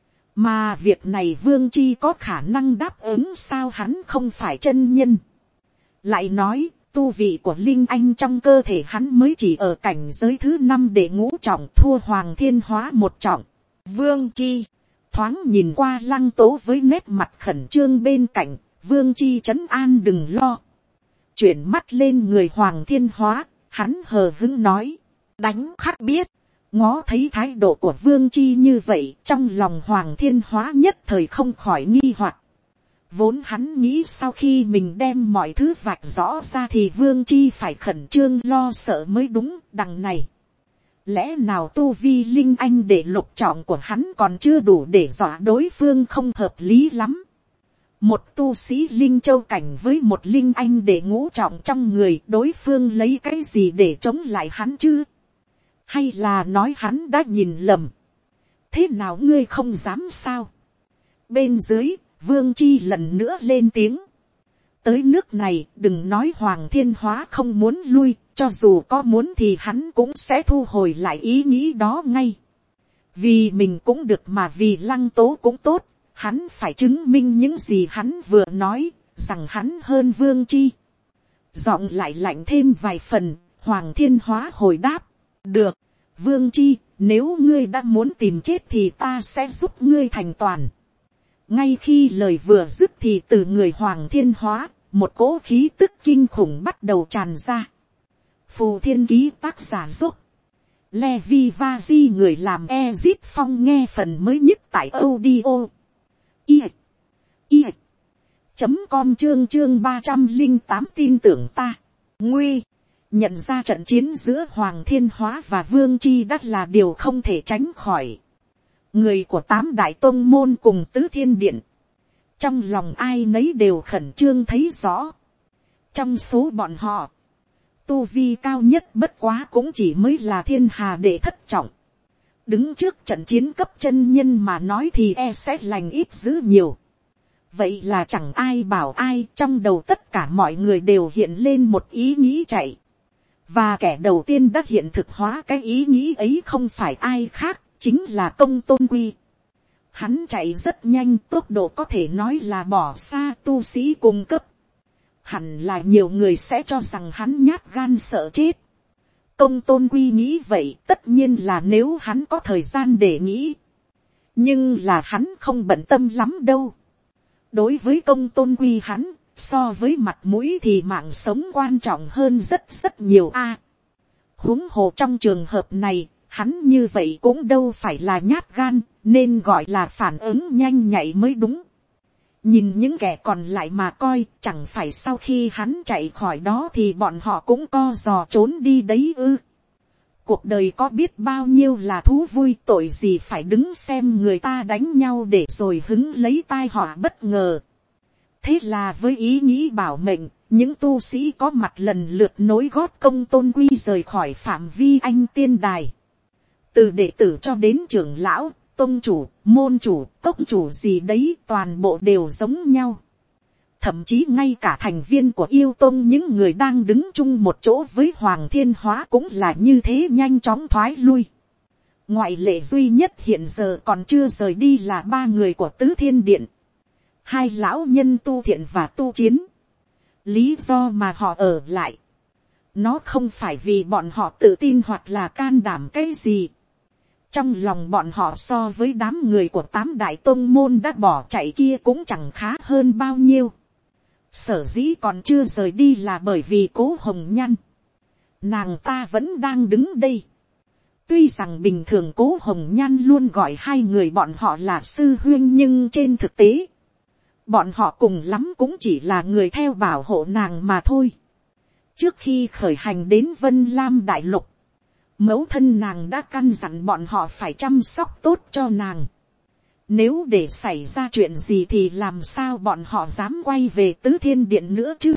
Mà việc này Vương Chi có khả năng đáp ứng sao, hắn không phải chân nhân. Lại nói, tu vị của Linh Anh trong cơ thể hắn mới chỉ ở cảnh giới thứ năm để ngũ trọng, thua Hoàng Thiên Hóa một trọng. Vương Chi thoáng nhìn qua Lăng Tố với nét mặt khẩn trương bên cạnh, Vương Chi trấn an đừng lo. Chuyển mắt lên người Hoàng Thiên Hóa, hắn hờ hững nói, đánh khắc biết. Ngó thấy thái độ của Vương Chi như vậy, trong lòng Hoàng Thiên Hóa nhất thời không khỏi nghi hoặc. Vốn hắn nghĩ sau khi mình đem mọi thứ vạch rõ ra thì Vương Chi phải khẩn trương lo sợ mới đúng. Đằng này, lẽ nào tu vi Linh Anh để lục trọng của hắn còn chưa đủ để dọa đối phương, không hợp lý lắm. Một tu sĩ Linh Châu cảnh với một Linh Anh để ngũ trọng trong người, đối phương lấy cái gì để chống lại hắn chứ? Hay là nói hắn đã nhìn lầm? Thế nào ngươi không dám sao? Bên dưới, Vương Chi lần nữa lên tiếng. Tới nước này, đừng nói Hoàng Thiên Hóa không muốn lui, cho dù có muốn thì hắn cũng sẽ thu hồi lại ý nghĩ đó ngay. Vì mình cũng được mà vì Lăng Tố cũng tốt, hắn phải chứng minh những gì hắn vừa nói, rằng hắn hơn Vương Chi. Giọng lại lạnh thêm vài phần, Hoàng Thiên Hóa hồi đáp. Được, Vương Chi, nếu ngươi đã muốn tìm chết thì ta sẽ giúp ngươi thành toàn. Ngay khi lời vừa dứt thì từ người Hoàng Thiên Hóa, một cỗ khí tức kinh khủng bắt đầu tràn ra. Phù Thiên Ký tác giả giúp. Levi Vazi người làm Ezit Phong nghe phần mới nhất tại audio. I. I. Chấm com chương chương ba trăm linh tám tin tưởng ta. Nguy. Nhận ra trận chiến giữa Hoàng Thiên Hóa và Vương Chi đã là điều không thể tránh khỏi. Người của tám đại tông môn cùng tứ thiên điện, trong lòng ai nấy đều khẩn trương thấy rõ. Trong số bọn họ, tu vi cao nhất bất quá cũng chỉ mới là thiên hà đệ thất trọng. Đứng trước trận chiến cấp chân nhân mà nói thì e sẽ lành ít dữ nhiều. Vậy là chẳng ai bảo ai, trong đầu tất cả mọi người đều hiện lên một ý nghĩ chạy. Và kẻ đầu tiên đã hiện thực hóa cái ý nghĩ ấy không phải ai khác, chính là Công Tôn Quy. Hắn chạy rất nhanh, tốc độ có thể nói là bỏ xa tu sĩ cùng cấp. Hẳn là nhiều người sẽ cho rằng hắn nhát gan sợ chết. Công Tôn Quy nghĩ vậy, tất nhiên là nếu hắn có thời gian để nghĩ. Nhưng là hắn không bận tâm lắm đâu. Đối với Công Tôn Quy hắn, so với mặt mũi thì mạng sống quan trọng hơn rất rất nhiều a. Huống hồ trong trường hợp này, hắn như vậy cũng đâu phải là nhát gan, nên gọi là phản ứng nhanh nhạy mới đúng. Nhìn những kẻ còn lại mà coi, chẳng phải sau khi hắn chạy khỏi đó thì bọn họ cũng co giò trốn đi đấy ư. Cuộc đời có biết bao nhiêu là thú vui, tội gì phải đứng xem người ta đánh nhau để rồi hứng lấy tai họa bất ngờ. Thế là với ý nghĩ bảo mệnh, những tu sĩ có mặt lần lượt nối gót Công Tôn Quy rời khỏi phạm vi anh tiên đài. Từ đệ tử cho đến trưởng lão, tông chủ, môn chủ, cốc chủ gì đấy toàn bộ đều giống nhau. Thậm chí ngay cả thành viên của yêu tông, những người đang đứng chung một chỗ với Hoàng Thiên Hóa cũng là như thế, nhanh chóng thoái lui. Ngoại lệ duy nhất hiện giờ còn chưa rời đi là ba người của Tứ Thiên Điện. Hai lão nhân tu thiện và tu chiến. Lý do mà họ ở lại, Nó không phải vì bọn họ tự tin hoặc là can đảm cái gì. Trong lòng bọn họ so với đám người của tám đại tôn môn đã bỏ chạy kia cũng chẳng khá hơn bao nhiêu. Sở dĩ còn chưa rời đi là bởi vì Cố Hồng Nhan. Nàng ta vẫn đang đứng đây. Tuy rằng bình thường Cố Hồng Nhan luôn gọi hai người bọn họ là sư huynh, nhưng trên thực tế, bọn họ cùng lắm cũng chỉ là người theo bảo hộ nàng mà thôi. Trước khi khởi hành đến Vân Lam Đại Lục, mẫu thân nàng đã căn dặn bọn họ phải chăm sóc tốt cho nàng. Nếu để xảy ra chuyện gì thì làm sao bọn họ dám quay về Tứ Thiên Điện nữa chứ?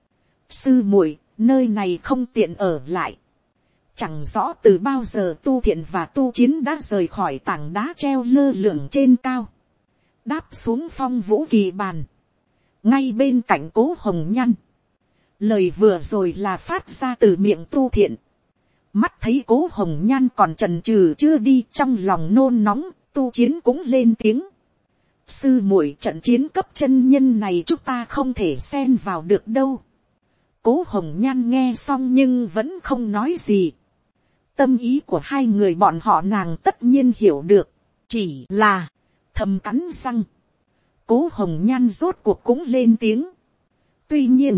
Sư muội, nơi này không tiện ở lại. Chẳng rõ từ bao giờ Tu Thiện và Tu Chiến đã rời khỏi tảng đá treo lơ lửng trên cao, đáp xuống phong vũ kỳ bàn, ngay bên cạnh Cố Hồng Nhan. Lời vừa rồi là phát ra từ miệng Tu Thiện. Mắt thấy Cố Hồng Nhan còn chần chừ chưa đi, trong lòng nôn nóng, Tu Chiến cũng lên tiếng. Sư muội, trận chiến cấp chân nhân này chúng ta không thể xen vào được đâu. Cố Hồng Nhan nghe xong nhưng vẫn không nói gì. Tâm ý của hai người bọn họ nàng tất nhiên hiểu được. Chỉ là thầm cắn răng. Cố Hồng Nhan rốt cuộc cũng lên tiếng. Tuy nhiên,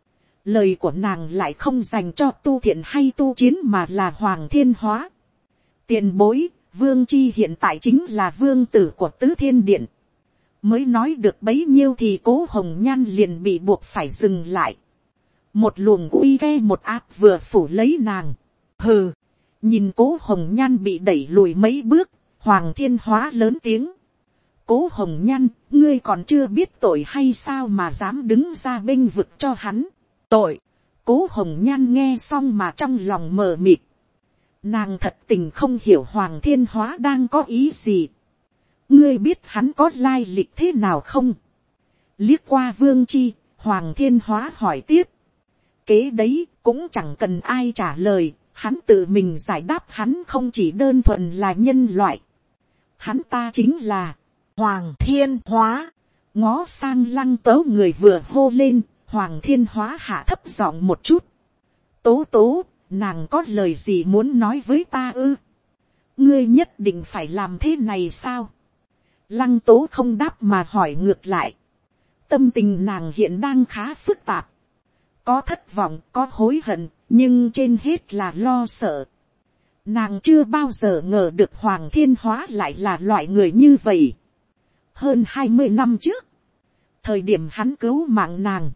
lời của nàng lại không dành cho Tu Thiện hay Tu Chiến mà là Hoàng Thiên Hóa. Tiền bối, Vương Chi hiện tại chính là vương tử của Tứ Thiên Điện. Mới nói được bấy nhiêu thì Cố Hồng Nhan liền bị buộc phải dừng lại. Một luồng uy ghe một áp vừa phủ lấy nàng. Hừ, nhìn Cố Hồng Nhan bị đẩy lùi mấy bước, Hoàng Thiên Hóa lớn tiếng. Cố Hồng Nhan, ngươi còn chưa biết tội hay sao mà dám đứng ra bênh vực cho hắn? Tội? Cố Hồng Nhan nghe xong mà trong lòng mờ mịt. Nàng thật tình không hiểu Hoàng Thiên Hóa đang có ý gì. Ngươi biết hắn có lai lịch thế nào không? Liếc qua Vương Chi, Hoàng Thiên Hóa hỏi tiếp. Kế đấy cũng chẳng cần ai trả lời, hắn tự mình giải đáp. Hắn không chỉ đơn thuần là nhân loại, hắn ta chính là Hoàng Thiên Hóa. Ngó sang Lăng Tố người vừa hô lên, Hoàng Thiên Hóa hạ thấp giọng một chút. Tố tố, nàng có lời gì muốn nói với ta ư? Ngươi nhất định phải làm thế này sao? Lăng Tố không đáp mà hỏi ngược lại. Tâm tình nàng hiện đang khá phức tạp. Có thất vọng, có hối hận, nhưng trên hết là lo sợ. Nàng chưa bao giờ ngờ được Hoàng Thiên Hóa lại là loại người như vậy. Hơn hai mươi năm trước, thời điểm hắn cứu mạng nàng,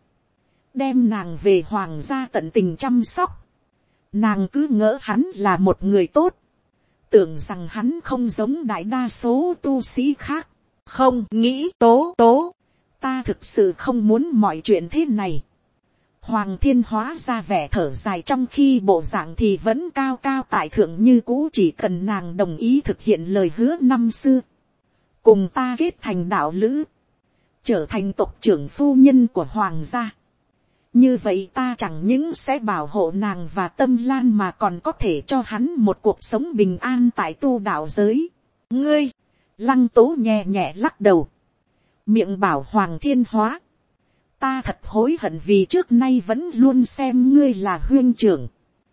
đem nàng về hoàng gia tận tình chăm sóc, nàng cứ ngỡ hắn là một người tốt, tưởng rằng hắn không giống đại đa số tu sĩ khác. Không nghĩ tố tố, ta thực sự không muốn mọi chuyện thế này. Hoàng Thiên Hóa ra vẻ thở dài, trong khi bộ dạng thì vẫn cao cao tại thượng như cũ, chỉ cần nàng đồng ý thực hiện lời hứa năm xưa, cùng ta kết thành đạo lữ, trở thành tộc trưởng phu nhân của hoàng gia. Như vậy ta chẳng những sẽ bảo hộ nàng và Tâm Lan mà còn có thể cho hắn một cuộc sống bình an tại tu đạo giới. Ngươi, Lăng Tố nhẹ nhẹ lắc đầu, miệng bảo Hoàng Thiên Hóa. Ta thật hối hận vì trước nay vẫn luôn xem ngươi là huynh trưởng,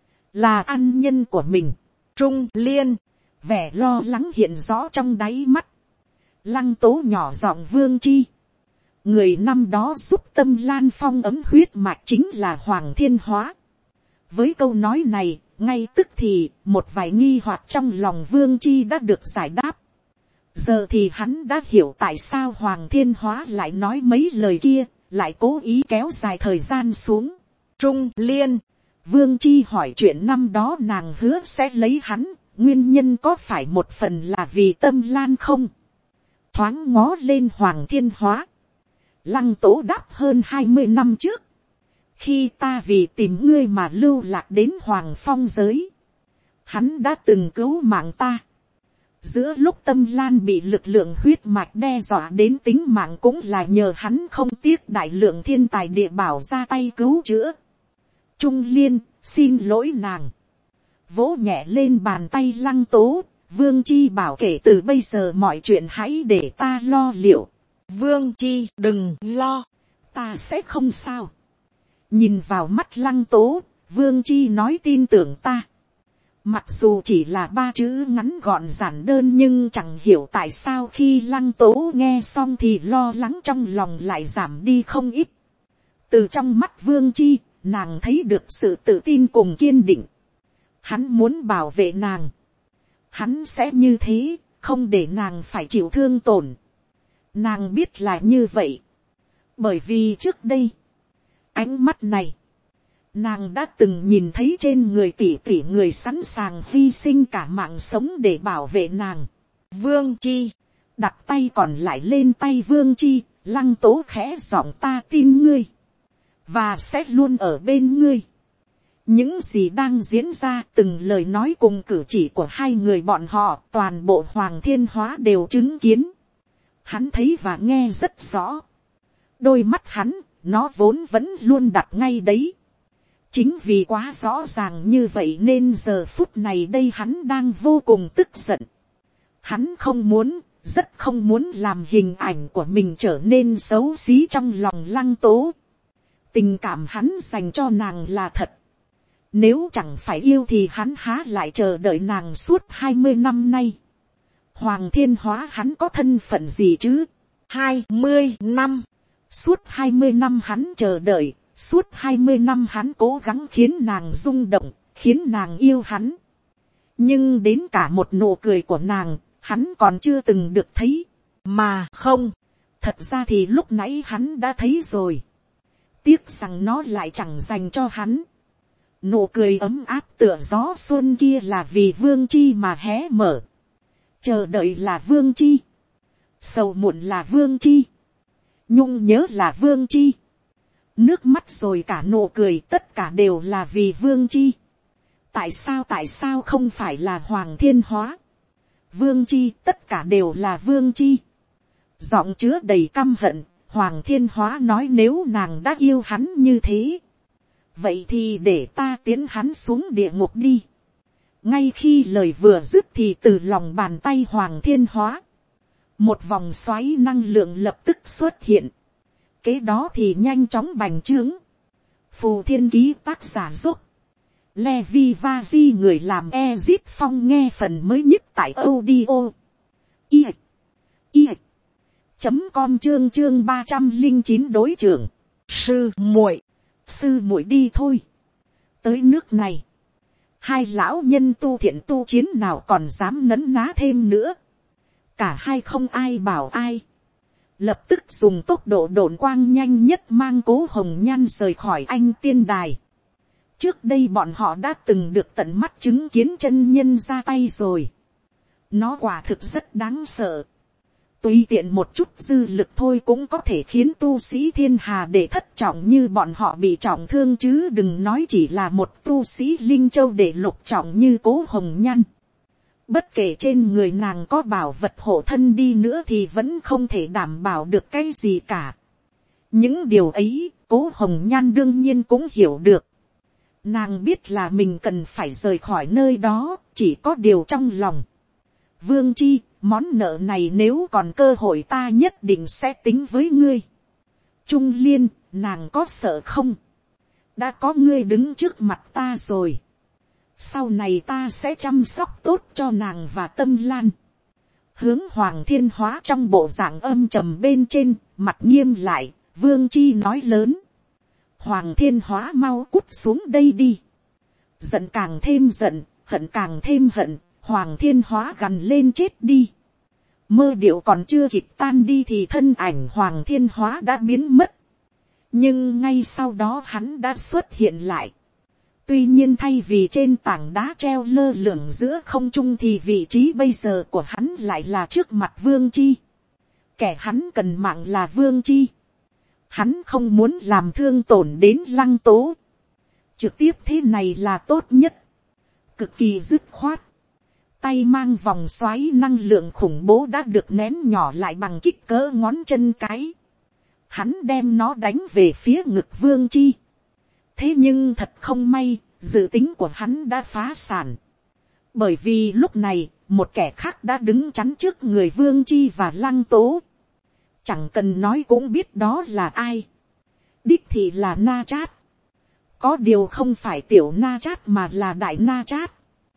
là ân nhân của mình. Trung Liên, vẻ lo lắng hiện rõ trong đáy mắt. Lăng Tố nhỏ giọng, Vương Chi, người năm đó giúp Tâm Lan phong ấm huyết mạch chính là Hoàng Thiên Hóa. Với câu nói này, ngay tức thì một vài nghi hoặc trong lòng Vương Chi đã được giải đáp. Giờ thì hắn đã hiểu tại sao Hoàng Thiên Hóa lại nói mấy lời kia, lại cố ý kéo dài thời gian xuống. Trung Liên, Vương Chi hỏi chuyện năm đó nàng hứa sẽ lấy hắn, nguyên nhân có phải một phần là vì Tâm Lan không? Thoáng ngó lên Hoàng Thiên Hóa, Lăng Tố đáp, hơn hai mươi năm trước, khi ta vì tìm ngươi mà lưu lạc đến Hoàng Phong giới, hắn đã từng cứu mạng ta. Giữa lúc Tâm Lan bị lực lượng huyết mạch đe dọa đến tính mạng cũng là nhờ hắn không tiếc đại lượng thiên tài địa bảo ra tay cứu chữa. Trung Liên, xin lỗi nàng. Vỗ nhẹ lên bàn tay Lăng Tố, Vương Chi bảo kể từ bây giờ mọi chuyện hãy để ta lo liệu. Vương Chi đừng lo, ta sẽ không sao. Nhìn vào mắt Lăng Tố, Vương Chi nói tin tưởng ta. Mặc dù chỉ là ba chữ ngắn gọn giản đơn nhưng chẳng hiểu tại sao khi Lăng Tố nghe xong thì lo lắng trong lòng lại giảm đi không ít. Từ trong mắt Vương Chi, nàng thấy được sự tự tin cùng kiên định. Hắn muốn bảo vệ nàng. Hắn sẽ như thế, không để nàng phải chịu thương tổn. Nàng biết là như vậy. Bởi vì trước đây, ánh mắt này, nàng đã từng nhìn thấy trên người tỷ tỷ người sẵn sàng hy sinh cả mạng sống để bảo vệ nàng. Vương Chi, đặt tay còn lại lên tay Vương Chi, Lăng Tố khẽ giọng ta tin ngươi. Và sẽ luôn ở bên ngươi. Những gì đang diễn ra, từng lời nói cùng cử chỉ của hai người bọn họ, toàn bộ Hoàng Thiên Hóa đều chứng kiến. Hắn thấy và nghe rất rõ. Đôi mắt hắn, nó vốn vẫn luôn đặt ngay đấy. Chính vì quá rõ ràng như vậy nên giờ phút này đây hắn đang vô cùng tức giận. Hắn không muốn, rất không muốn làm hình ảnh của mình trở nên xấu xí trong lòng Lăng Tố. Tình cảm hắn dành cho nàng là thật. Nếu chẳng phải yêu thì hắn há lại chờ đợi nàng suốt hai mươi năm nay. Hoàng Thiên Hóa hắn có thân phận gì chứ? hai mươi năm. Suốt hai mươi năm hắn chờ đợi. Suốt hai mươi năm hắn cố gắng khiến nàng rung động, khiến nàng yêu hắn. Nhưng đến cả một nụ cười của nàng, hắn còn chưa từng được thấy. Mà không, thật ra thì lúc nãy hắn đã thấy rồi. Tiếc rằng nó lại chẳng dành cho hắn. Nụ cười ấm áp tựa gió xuân kia là vì Vương Chi mà hé mở. Chờ đợi là Vương Chi. Sầu muộn là Vương Chi. Nhung nhớ là Vương Chi. Nước mắt rồi cả nụ cười tất cả đều là vì Vương Chi. Tại sao tại sao không phải là Hoàng Thiên Hóa? Vương Chi tất cả đều là Vương Chi. Giọng chứa đầy căm hận. Hoàng Thiên Hóa nói nếu nàng đã yêu hắn như thế. Vậy thì để ta tiến hắn xuống địa ngục đi. Ngay khi lời vừa dứt thì từ lòng bàn tay Hoàng Thiên Hóa. Một vòng xoáy năng lượng lập tức xuất hiện. Kế đó thì nhanh chóng bành trướng. Phù Thiên Ký tác giả giúp. Levi Vazi người làm Ezit Phong nghe phần mới nhất tại audio. I. I. Chấm com chương chương ba trăm linh chín đối trưởng. Sư muội. Sư muội đi thôi. Tới nước này. Hai lão nhân tu thiện tu chiến nào còn dám nấn ná thêm nữa. Cả hai không ai bảo ai. Lập tức dùng tốc độ độn quang nhanh nhất mang Cố Hồng Nhan rời khỏi Anh Tiên Đài. Trước đây bọn họ đã từng được tận mắt chứng kiến chân nhân ra tay rồi. Nó quả thực rất đáng sợ. Tùy tiện một chút dư lực thôi cũng có thể khiến tu sĩ thiên hà để thất trọng như bọn họ bị trọng thương chứ đừng nói chỉ là một tu sĩ linh châu để lục trọng như Cố Hồng Nhan. Bất kể trên người nàng có bảo vật hộ thân đi nữa thì vẫn không thể đảm bảo được cái gì cả. Những điều ấy, Cố Hồng Nhan đương nhiên cũng hiểu được. Nàng biết là mình cần phải rời khỏi nơi đó, chỉ có điều trong lòng. Vương Chi, món nợ này nếu còn cơ hội ta nhất định sẽ tính với ngươi. Trung Liên, nàng có sợ không? Đã có ngươi đứng trước mặt ta rồi. Sau này ta sẽ chăm sóc tốt cho nàng và Tâm Lan. Hướng Hoàng Thiên Hóa trong bộ dạng âm trầm bên trên, mặt nghiêm lại, Vương Chi nói lớn. Hoàng Thiên Hóa mau cút xuống đây đi. Giận càng thêm giận, hận càng thêm hận, Hoàng Thiên Hóa gằn lên chết đi. Mơ điệu còn chưa kịp tan đi thì thân ảnh Hoàng Thiên Hóa đã biến mất. Nhưng ngay sau đó hắn đã xuất hiện lại. Tuy nhiên thay vì trên tảng đá treo lơ lửng giữa không trung thì vị trí bây giờ của hắn lại là trước mặt Vương Chi. Kẻ hắn cần mạng là Vương Chi. Hắn không muốn làm thương tổn đến Lăng Tố. Trực tiếp thế này là tốt nhất. Cực kỳ dứt khoát. Tay mang vòng xoáy năng lượng khủng bố đã được nén nhỏ lại bằng kích cỡ ngón chân cái. Hắn đem nó đánh về phía ngực Vương Chi. Thế nhưng thật không may, dự tính của hắn đã phá sản. Bởi vì lúc này, một kẻ khác đã đứng chắn trước người Vương Chi và Lăng Tố. Chẳng cần nói cũng biết đó là ai. Đích thị là Na Chát. Có điều không phải tiểu na chát mà là đại na chát.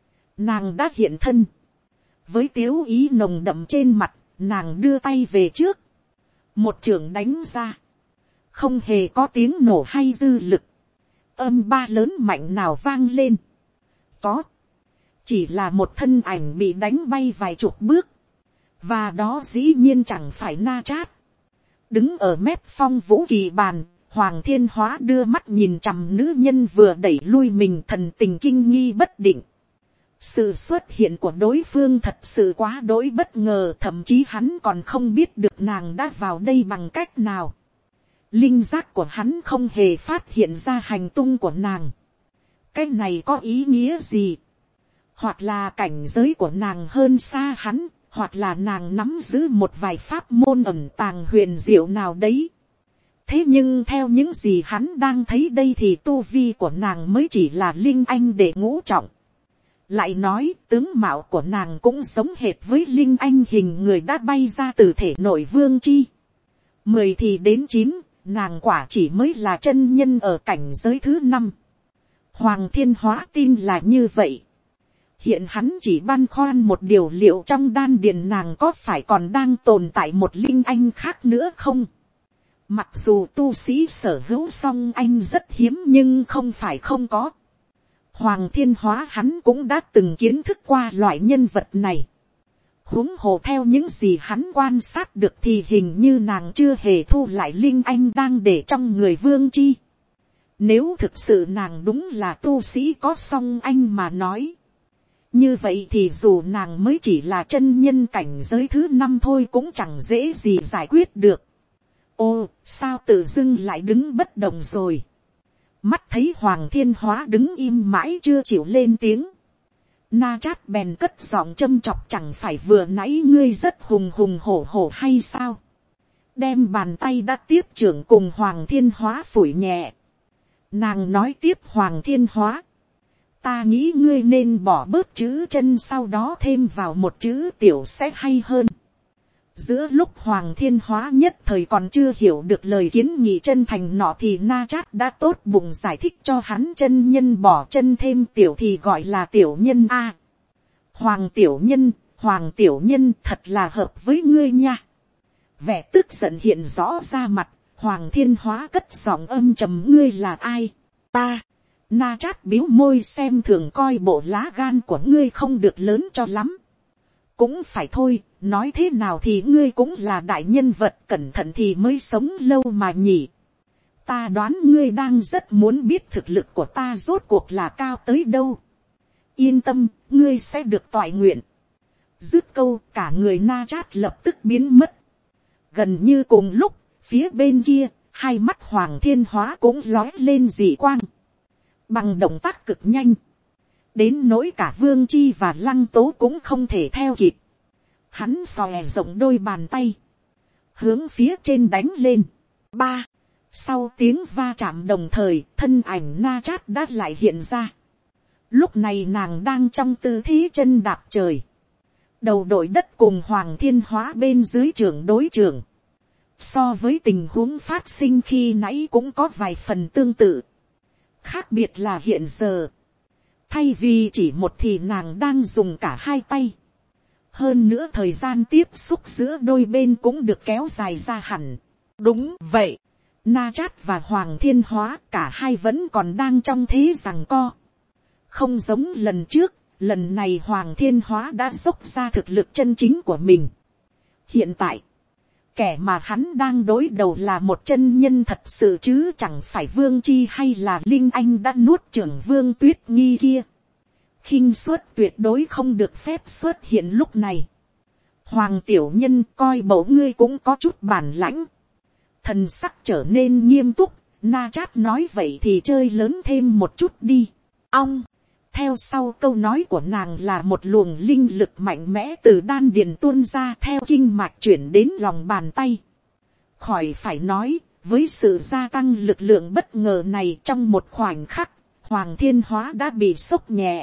Nàng đã hiện thân. Với tiếu ý nồng đậm trên mặt, nàng đưa tay về trước. Một chưởng đánh ra. Không hề có tiếng nổ hay dư lực. Âm ba lớn mạnh nào vang lên. Có. Chỉ là một thân ảnh bị đánh bay vài chục bước. Và đó dĩ nhiên chẳng phải na chát. Đứng ở mép phong vũ kỳ bàn, Hoàng Thiên Hóa đưa mắt nhìn chằm nữ nhân vừa đẩy lui mình, thần tình kinh nghi bất định. Sự xuất hiện của đối phương thật sự quá đỗi bất ngờ, thậm chí hắn còn không biết được nàng đã vào đây bằng cách nào. Linh giác của hắn không hề phát hiện ra hành tung của nàng. Cái này có ý nghĩa gì? Hoặc là cảnh giới của nàng hơn xa hắn, hoặc là nàng nắm giữ một vài pháp môn ẩn tàng huyền diệu nào đấy. Thế nhưng theo những gì hắn đang thấy đây thì tu vi của nàng mới chỉ là linh anh đệ ngũ trọng. Lại nói tướng mạo của nàng cũng giống hệt với linh anh hình người đã bay ra từ thể nội vương chi. Mười thì đến chín, nàng quả chỉ mới là chân nhân ở cảnh giới thứ năm. Hoàng Thiên Hóa tin là như vậy. Hiện hắn chỉ băn khoăn một điều, liệu trong đan điền nàng có phải còn đang tồn tại một linh anh khác nữa không? Mặc dù tu sĩ sở hữu song anh rất hiếm nhưng không phải không có. Hoàng Thiên Hóa hắn cũng đã từng kiến thức qua loại nhân vật này. Huống hồ theo những gì hắn quan sát được thì hình như nàng chưa hề thu lại linh anh đang để trong người vương chi. Nếu thực sự nàng đúng là tu sĩ có song anh mà nói. Như vậy thì dù nàng mới chỉ là chân nhân cảnh giới thứ năm thôi cũng chẳng dễ gì giải quyết được. Ô, sao tự dưng lại đứng bất động rồi? Mắt thấy Hoàng Thiên Hóa đứng im mãi chưa chịu lên tiếng. Na chát bèn cất giọng châm chọc, chẳng phải vừa nãy ngươi rất hùng hùng hổ hổ hay sao? Đem bàn tay đã tiếp trưởng cùng Hoàng Thiên Hóa phủi nhẹ. Nàng nói tiếp Hoàng Thiên Hóa. Ta nghĩ ngươi nên bỏ bớt chữ chân sau đó thêm vào một chữ tiểu sẽ hay hơn. Giữa lúc Hoàng Thiên Hóa nhất thời còn chưa hiểu được lời kiến nghị chân thành nọ thì Na Chát đã tốt bụng giải thích cho hắn, chân nhân bỏ chân thêm tiểu thì gọi là tiểu nhân a. Hoàng tiểu nhân, Hoàng tiểu nhân thật là hợp với ngươi nha. Vẻ tức giận hiện rõ ra mặt, Hoàng Thiên Hóa cất giọng âm trầm, ngươi là ai? Ta. Na Chát biếu môi xem thường, coi bộ lá gan của ngươi không được lớn cho lắm. Cũng phải thôi, nói thế nào thì ngươi cũng là đại nhân vật, cẩn thận thì mới sống lâu mà nhỉ. Ta đoán ngươi đang rất muốn biết thực lực của ta rốt cuộc là cao tới đâu. Yên tâm, ngươi sẽ được toại nguyện. Dứt câu, cả người Na Chát lập tức biến mất. Gần như cùng lúc, phía bên kia, hai mắt Hoàng Thiên Hóa cũng lói lên dị quang. Bằng động tác cực nhanh. Đến nỗi cả Vương Chi và Lăng Tố cũng không thể theo kịp. Hắn xòe rộng đôi bàn tay. Hướng phía trên đánh lên. Ba. Sau tiếng va chạm đồng thời, thân ảnh Na Chát đã lại hiện ra. Lúc này nàng đang trong tư thế chân đạp trời. Đầu đội đất cùng Hoàng Thiên Hóa bên dưới trưởng đối trưởng. So với tình huống phát sinh khi nãy cũng có vài phần tương tự. Khác biệt là hiện giờ. Thay vì chỉ một thì nàng đang dùng cả hai tay. Hơn nữa thời gian tiếp xúc giữa đôi bên cũng được kéo dài ra hẳn. Đúng vậy. Na Chát và Hoàng Thiên Hóa cả hai vẫn còn đang trong thế giằng co. Không giống lần trước, lần này Hoàng Thiên Hóa đã dốc ra thực lực chân chính của mình. Hiện tại, kẻ mà hắn đang đối đầu là một chân nhân thật sự chứ chẳng phải Vương Chi hay là Linh Anh đã nuốt chửng Vương Tuyết Nghi kia. Khinh suất tuyệt đối không được phép xuất hiện lúc này. Hoàng tiểu nhân, coi bầu ngươi cũng có chút bản lãnh. Thần sắc trở nên nghiêm túc, Na Chát nói vậy thì chơi lớn thêm một chút đi. Ong. Theo sau câu nói của nàng là một luồng linh lực mạnh mẽ từ đan điền tuôn ra theo kinh mạch chuyển đến lòng bàn tay. Khỏi phải nói, với sự gia tăng lực lượng bất ngờ này trong một khoảnh khắc, Hoàng Thiên Hóa đã bị sốc nhẹ.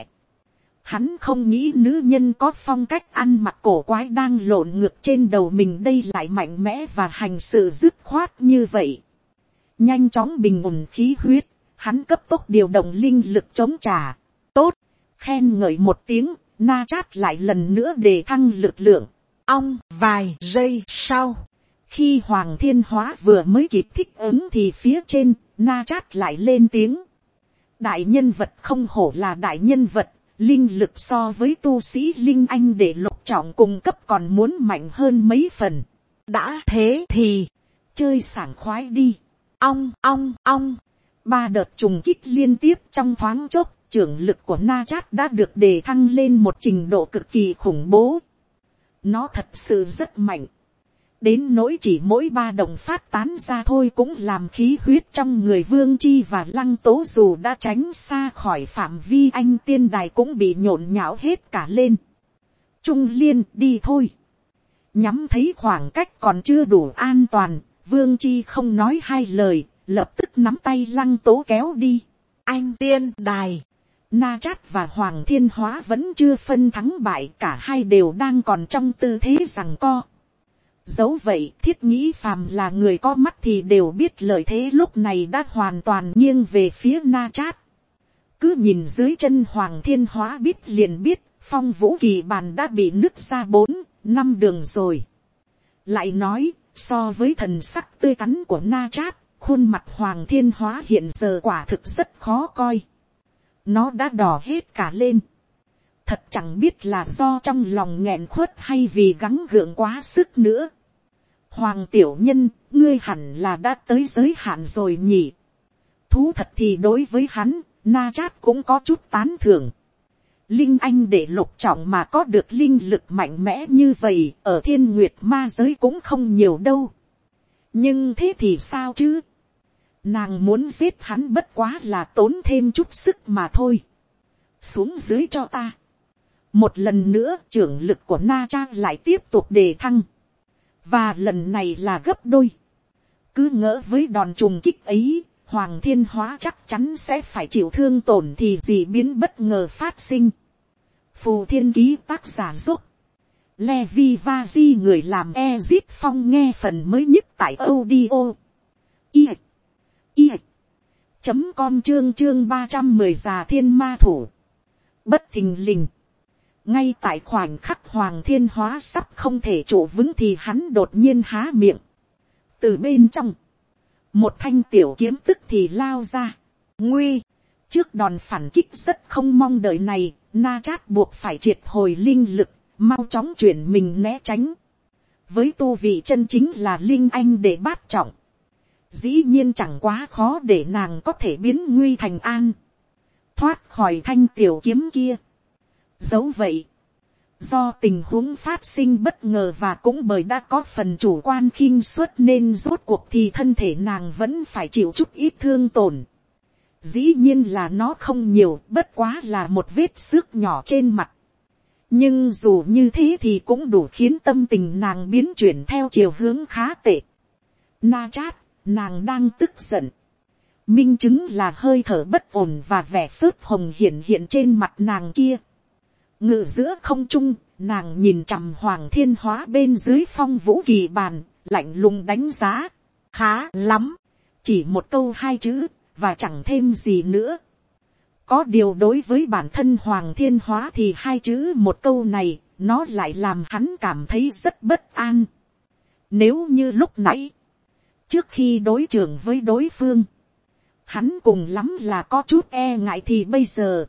Hắn không nghĩ nữ nhân có phong cách ăn mặc cổ quái đang lộn ngược trên đầu mình đây lại mạnh mẽ và hành sự dứt khoát như vậy. Nhanh chóng bình ổn khí huyết, hắn cấp tốc điều động linh lực chống trả. Tốt, khen ngợi một tiếng, Na Chát lại lần nữa đề thăng lực lượng. Ong, vài giây sau, khi Hoàng Thiên Hóa vừa mới kịp thích ứng thì phía trên, Na Chát lại lên tiếng. Đại nhân vật không hổ là đại nhân vật, linh lực so với tu sĩ linh anh để lục trọng cùng cấp còn muốn mạnh hơn mấy phần. Đã thế thì, chơi sảng khoái đi. Ong, ong, ong. Ba đợt trùng kích liên tiếp trong thoáng chốc, trưởng lực của Na Chát đã được đề thăng lên một trình độ cực kỳ khủng bố. Nó thật sự rất mạnh. Đến nỗi chỉ mỗi ba đồng phát tán ra thôi cũng làm khí huyết trong người Vương Chi và Lăng Tố dù đã tránh xa khỏi phạm vi anh tiên đài cũng bị nhộn nhão hết cả lên. Trung Liên, đi thôi. Nhắm thấy khoảng cách còn chưa đủ an toàn, Vương Chi không nói hai lời, lập tức nắm tay Lăng Tố kéo đi. Anh tiên đài. Na Chát và Hoàng Thiên Hóa vẫn chưa phân thắng bại, cả hai đều đang còn trong tư thế giằng co. Dẫu vậy, thiết nghĩ phàm là người có mắt thì đều biết lợi thế lúc này đã hoàn toàn nghiêng về phía Na Chát. Cứ nhìn dưới chân Hoàng Thiên Hóa biết liền biết, phong vũ kỳ bàn đã bị nứt ra bốn, năm đường rồi. Lại nói, so với thần sắc tươi tắn của Na Chát, khuôn mặt Hoàng Thiên Hóa hiện giờ quả thực rất khó coi. Nó đã đỏ hết cả lên. Thật chẳng biết là do trong lòng nghẹn khuất hay vì gắng gượng quá sức nữa. Hoàng tiểu nhân, ngươi hẳn là đã tới giới hạn rồi nhỉ. Thú thật thì đối với hắn, Na Chát cũng có chút tán thưởng. Linh anh để lục trọng mà có được linh lực mạnh mẽ như vậy, ở thiên nguyệt ma giới cũng không nhiều đâu. Nhưng thế thì sao chứ? Nàng muốn giết hắn bất quá là tốn thêm chút sức mà thôi. Xuống dưới cho ta. Một lần nữa trưởng lực của Na Chát lại tiếp tục đề thăng. Và lần này là gấp đôi. Cứ ngỡ với đòn trùng kích ấy, Hoàng Thiên Hóa chắc chắn sẽ phải chịu thương tổn thì gì biến bất ngờ phát sinh. Phù Thiên Ký tác giả giúp. Levi Vazi người làm Ezit Phong nghe phần mới nhất tại audio. I. I. Chấm com chương chương ba trăm mười già thiên ma thủ. Bất thình lình. Ngay tại khoảnh khắc Hoàng Thiên Hóa sắp không thể trụ vững thì hắn đột nhiên há miệng. Từ bên trong, một thanh tiểu kiếm tức thì lao ra. Nguy, trước đòn phản kích rất không mong đợi này, Na Chát buộc phải triệt hồi linh lực, mau chóng chuyển mình né tránh. Với tu vị chân chính là linh anh để bát trọng, dĩ nhiên chẳng quá khó để nàng có thể biến nguy thành an, thoát khỏi thanh tiểu kiếm kia. Dẫu vậy, do tình huống phát sinh bất ngờ và cũng bởi đã có phần chủ quan khinh suất nên rốt cuộc thì thân thể nàng vẫn phải chịu chút ít thương tổn. Dĩ nhiên là nó không nhiều, bất quá là một vết xước nhỏ trên mặt. Nhưng dù như thế thì cũng đủ khiến tâm tình nàng biến chuyển theo chiều hướng khá tệ. Na Chát, nàng đang tức giận. Minh chứng là hơi thở bất ổn và vẻ phớt hồng hiện hiện trên mặt nàng kia. Ngự giữa không trung, nàng nhìn chằm Hoàng Thiên Hóa bên dưới phong vũ kỳ bàn, lạnh lùng đánh giá. Khá lắm, chỉ một câu hai chữ, và chẳng thêm gì nữa. Có điều đối với bản thân Hoàng Thiên Hóa thì hai chữ một câu này, nó lại làm hắn cảm thấy rất bất an. Nếu như lúc nãy, trước khi đối trưởng với đối phương, hắn cùng lắm là có chút e ngại thì bây giờ,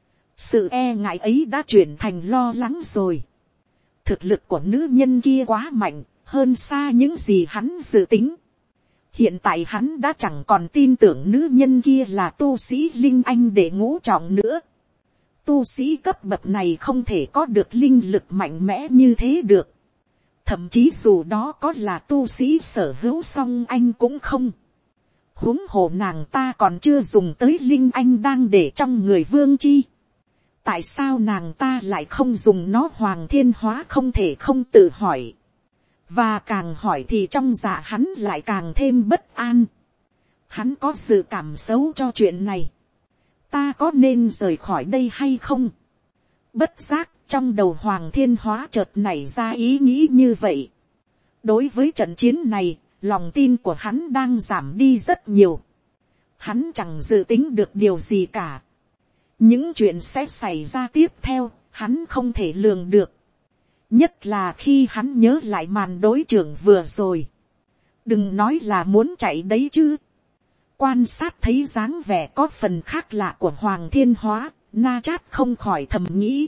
sự e ngại ấy đã chuyển thành lo lắng rồi. Thực lực của nữ nhân kia quá mạnh, hơn xa những gì hắn dự tính. Hiện tại hắn đã chẳng còn tin tưởng nữ nhân kia là tu sĩ linh anh để ngũ trọng nữa. Tu sĩ cấp bậc này không thể có được linh lực mạnh mẽ như thế được. Thậm chí dù đó có là tu sĩ sở hữu song anh cũng không. Huống hồ nàng ta còn chưa dùng tới linh anh đang để trong người Vương Chi. Tại sao nàng ta lại không dùng nó? Hoàng Thiên Hóa không thể không tự hỏi. Và càng hỏi thì trong dạ hắn lại càng thêm bất an. Hắn có dự cảm xấu cho chuyện này. Ta có nên rời khỏi đây hay không? Bất giác trong đầu Hoàng Thiên Hóa chợt nảy ra ý nghĩ như vậy. Đối với trận chiến này, lòng tin của hắn đang giảm đi rất nhiều. hắn chẳng dự tính được điều gì cả. Những chuyện sẽ xảy ra tiếp theo, hắn không thể lường được. Nhất là khi hắn nhớ lại màn đối trưởng vừa rồi. Đừng nói là muốn chạy đấy chứ. Quan sát thấy dáng vẻ có phần khác lạ của Hoàng Thiên Hóa, Na Chát không khỏi thầm nghĩ.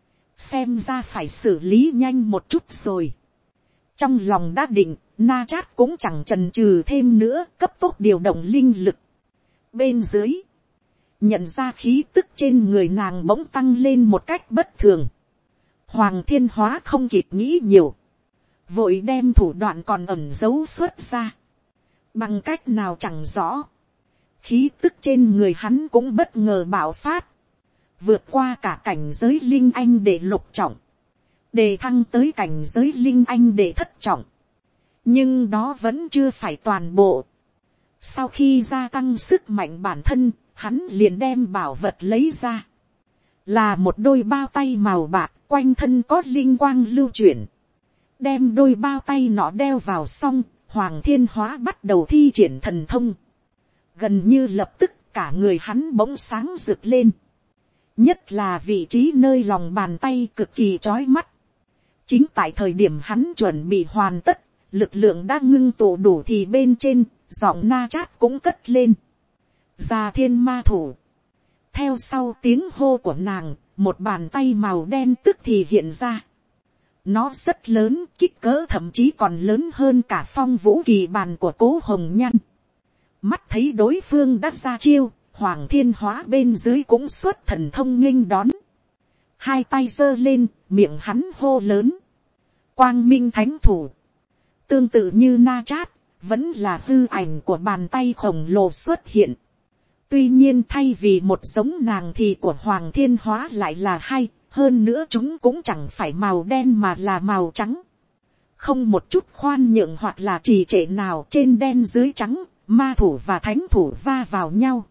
Xem ra phải xử lý nhanh một chút rồi. Trong lòng đã định, Na Chát cũng chẳng chần chừ thêm nữa, cấp tốc điều động linh lực. Bên dưới, nhận ra khí tức trên người nàng bỗng tăng lên một cách bất thường. Hoàng Thiên Hóa không kịp nghĩ nhiều, vội đem thủ đoạn còn ẩn giấu xuất ra. Bằng cách nào chẳng rõ, khí tức trên người hắn cũng bất ngờ bạo phát, vượt qua cả cảnh giới linh anh để lục trọng, đề thăng tới cảnh giới linh anh để thất trọng. Nhưng đó vẫn chưa phải toàn bộ. Sau khi gia tăng sức mạnh bản thân, hắn liền đem bảo vật lấy ra. Là một đôi bao tay màu bạc, quanh thân có linh quang lưu chuyển. Đem đôi bao tay nọ đeo vào xong, Hoàng Thiên Hóa bắt đầu thi triển thần thông. Gần như lập tức cả người hắn bỗng sáng rực lên. Nhất là vị trí nơi lòng bàn tay cực kỳ chói mắt. Chính tại thời điểm hắn chuẩn bị hoàn tất, lực lượng đã ngưng tụ đủ thì bên trên, giọng Na Chát cũng cất lên. Già Thiên Ma Thủ. Theo sau tiếng hô của nàng, một bàn tay màu đen tức thì hiện ra. Nó rất lớn, kích cỡ thậm chí còn lớn hơn cả Phong Vũ Kỳ bàn của Cố Hồng Nhan. Mắt thấy đối phương đã ra chiêu, Hoàng Thiên Hóa bên dưới cũng xuất thần thông nghênh đón. Hai tay giơ lên, miệng hắn hô lớn. Quang Minh Thánh Thủ. Tương tự như Na Chát, vẫn là hư ảnh của bàn tay khổng lồ xuất hiện. Tuy nhiên thay vì một giống nàng thì của Hoàng Thiên Hóa lại là hai, hơn nữa chúng cũng chẳng phải màu đen mà là màu trắng. Không một chút khoan nhượng hoặc là trì trệ nào, trên đen dưới trắng, ma thủ và thánh thủ va vào nhau.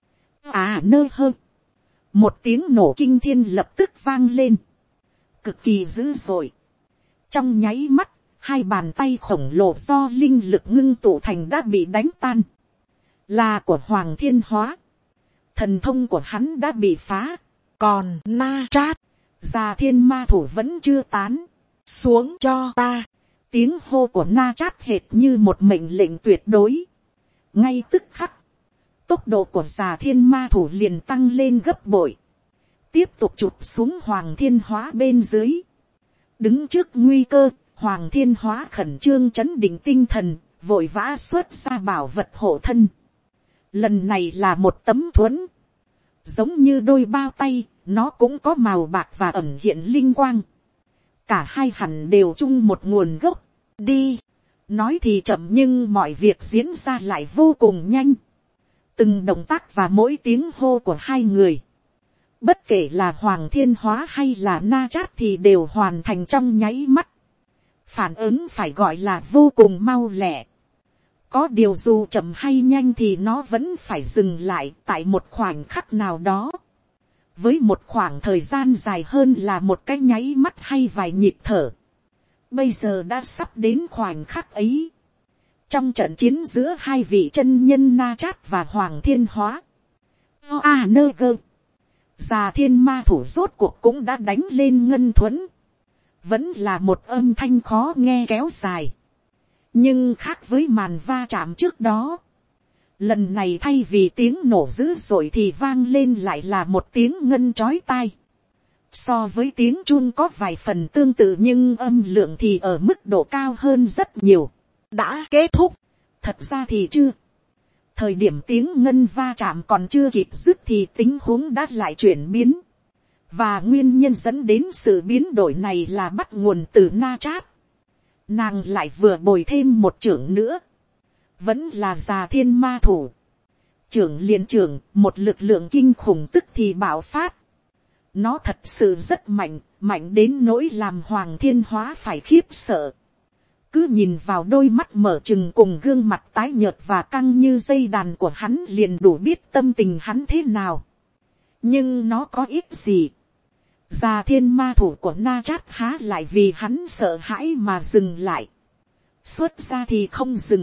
À nơi hơn. Một tiếng nổ kinh thiên lập tức vang lên. Cực kỳ dữ dội. Trong nháy mắt, hai bàn tay khổng lồ do linh lực ngưng tụ thành đã bị đánh tan. Là của Hoàng Thiên Hóa. Thần thông của hắn đã bị phá. Còn Na Chát, Già Thiên Ma Thủ vẫn chưa tán. Xuống cho ta. Tiếng hô của Na Chát hệt như một mệnh lệnh tuyệt đối. Ngay tức khắc, tốc độ của Già Thiên Ma Thủ liền tăng lên gấp bội. Tiếp tục chụp xuống Hoàng Thiên Hóa bên dưới. Đứng trước nguy cơ, Hoàng Thiên Hóa khẩn trương chấn định tinh thần, vội vã xuất ra bảo vật hộ thân. Lần này là một tấm thuẫn. Giống như đôi bao tay, nó cũng có màu bạc và ẩn hiện linh quang. Cả hai hẳn đều chung một nguồn gốc. Đi. Nói thì chậm nhưng mọi việc diễn ra lại vô cùng nhanh. Từng động tác và mỗi tiếng hô của hai người. Bất kể là Hoàng Thiên Hóa hay là Na Chát thì đều hoàn thành trong nháy mắt. Phản ứng phải gọi là vô cùng mau lẹ. Có điều dù chậm hay nhanh thì nó vẫn phải dừng lại tại một khoảnh khắc nào đó. Với một khoảng thời gian dài hơn là một cái nháy mắt hay vài nhịp thở. Bây giờ đã sắp đến khoảnh khắc ấy. Trong trận chiến giữa hai vị chân nhân Na Chát và Hoàng Thiên Hóa. A nơ gơ. Già Thiên Ma Thủ rốt cuộc cũng đã đánh lên ngân thuẫn. Vẫn là một âm thanh khó nghe kéo dài. Nhưng khác với màn va chạm trước đó. Lần này thay vì tiếng nổ dữ dội thì vang lên lại là một tiếng ngân chói tai. So với tiếng chun có vài phần tương tự nhưng âm lượng thì ở mức độ cao hơn rất nhiều. Đã kết thúc. Thật ra thì chưa. Thời điểm tiếng ngân va chạm còn chưa kịp dứt thì tình huống đã lại chuyển biến. Và nguyên nhân dẫn đến sự biến đổi này là bắt nguồn từ Na Chát. Nàng lại vừa bồi thêm một trưởng nữa. Vẫn là Già Thiên Ma Thủ. Trưởng liền trưởng, một lực lượng kinh khủng tức thì bạo phát. Nó thật sự rất mạnh, mạnh đến nỗi làm Hoàng Thiên Hóa phải khiếp sợ. Cứ nhìn vào đôi mắt mở trừng cùng gương mặt tái nhợt và căng như dây đàn của hắn liền đủ biết tâm tình hắn thế nào. Nhưng nó có ích gì? Già Thiên Ma Thủ của Na Chát há lại vì hắn sợ hãi mà dừng lại. Xuất ra thì không dừng.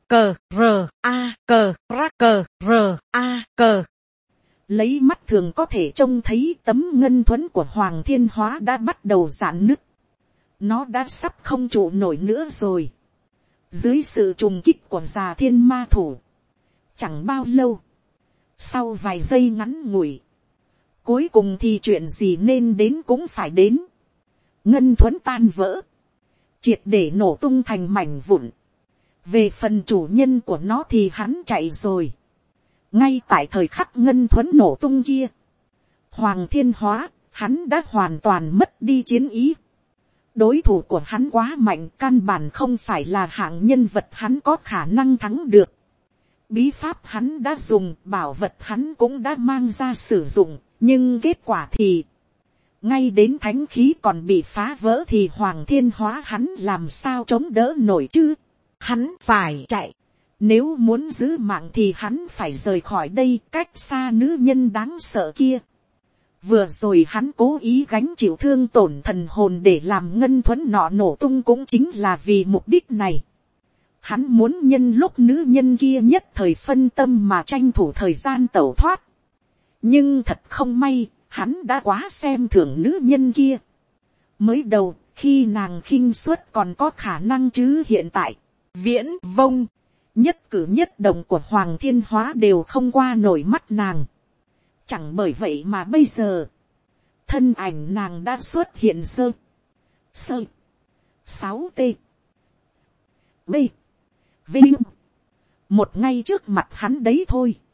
cờ r a cờ ra cờ r a cờ. Lấy mắt thường có thể trông thấy tấm ngân thuẫn của Hoàng Thiên Hóa đã bắt đầu rạn nứt. Nó đã sắp không trụ nổi nữa rồi. Dưới sự trùng kích của già thiên ma thủ. Chẳng bao lâu. Sau vài giây ngắn ngủi. Cuối cùng thì chuyện gì nên đến cũng phải đến. Ngân thuẫn tan vỡ. Triệt để nổ tung thành mảnh vụn. Về phần chủ nhân của nó thì hắn chạy rồi. Ngay tại thời khắc ngân thuẫn nổ tung kia. Hoàng Thiên Hóa, hắn đã hoàn toàn mất đi chiến ý. Đối thủ của hắn quá mạnh, căn bản không phải là hạng nhân vật hắn có khả năng thắng được. Bí pháp hắn đã dùng, bảo vật hắn cũng đã mang ra sử dụng, nhưng kết quả thì ngay đến thánh khí còn bị phá vỡ thì Hoàng Thiên Hóa hắn làm sao chống đỡ nổi chứ. Hắn phải chạy. Nếu muốn giữ mạng thì hắn phải rời khỏi đây, cách xa nữ nhân đáng sợ kia. Vừa rồi hắn cố ý gánh chịu thương tổn thần hồn để làm ngân thuẫn nọ nổ tung cũng chính là vì mục đích này. Hắn muốn nhân lúc nữ nhân kia nhất thời phân tâm mà tranh thủ thời gian tẩu thoát. Nhưng thật không may, hắn đã quá xem thường nữ nhân kia. Mới đầu, khi nàng khinh suất còn có khả năng chứ hiện tại, viễn vông, nhất cử nhất động của Hoàng Thiên Hóa đều không qua nổi mắt nàng. Chẳng bởi vậy mà bây giờ, thân ảnh nàng đã xuất hiện sơ, sơ, sáu t, b, vinh, một ngay trước mặt hắn đấy thôi.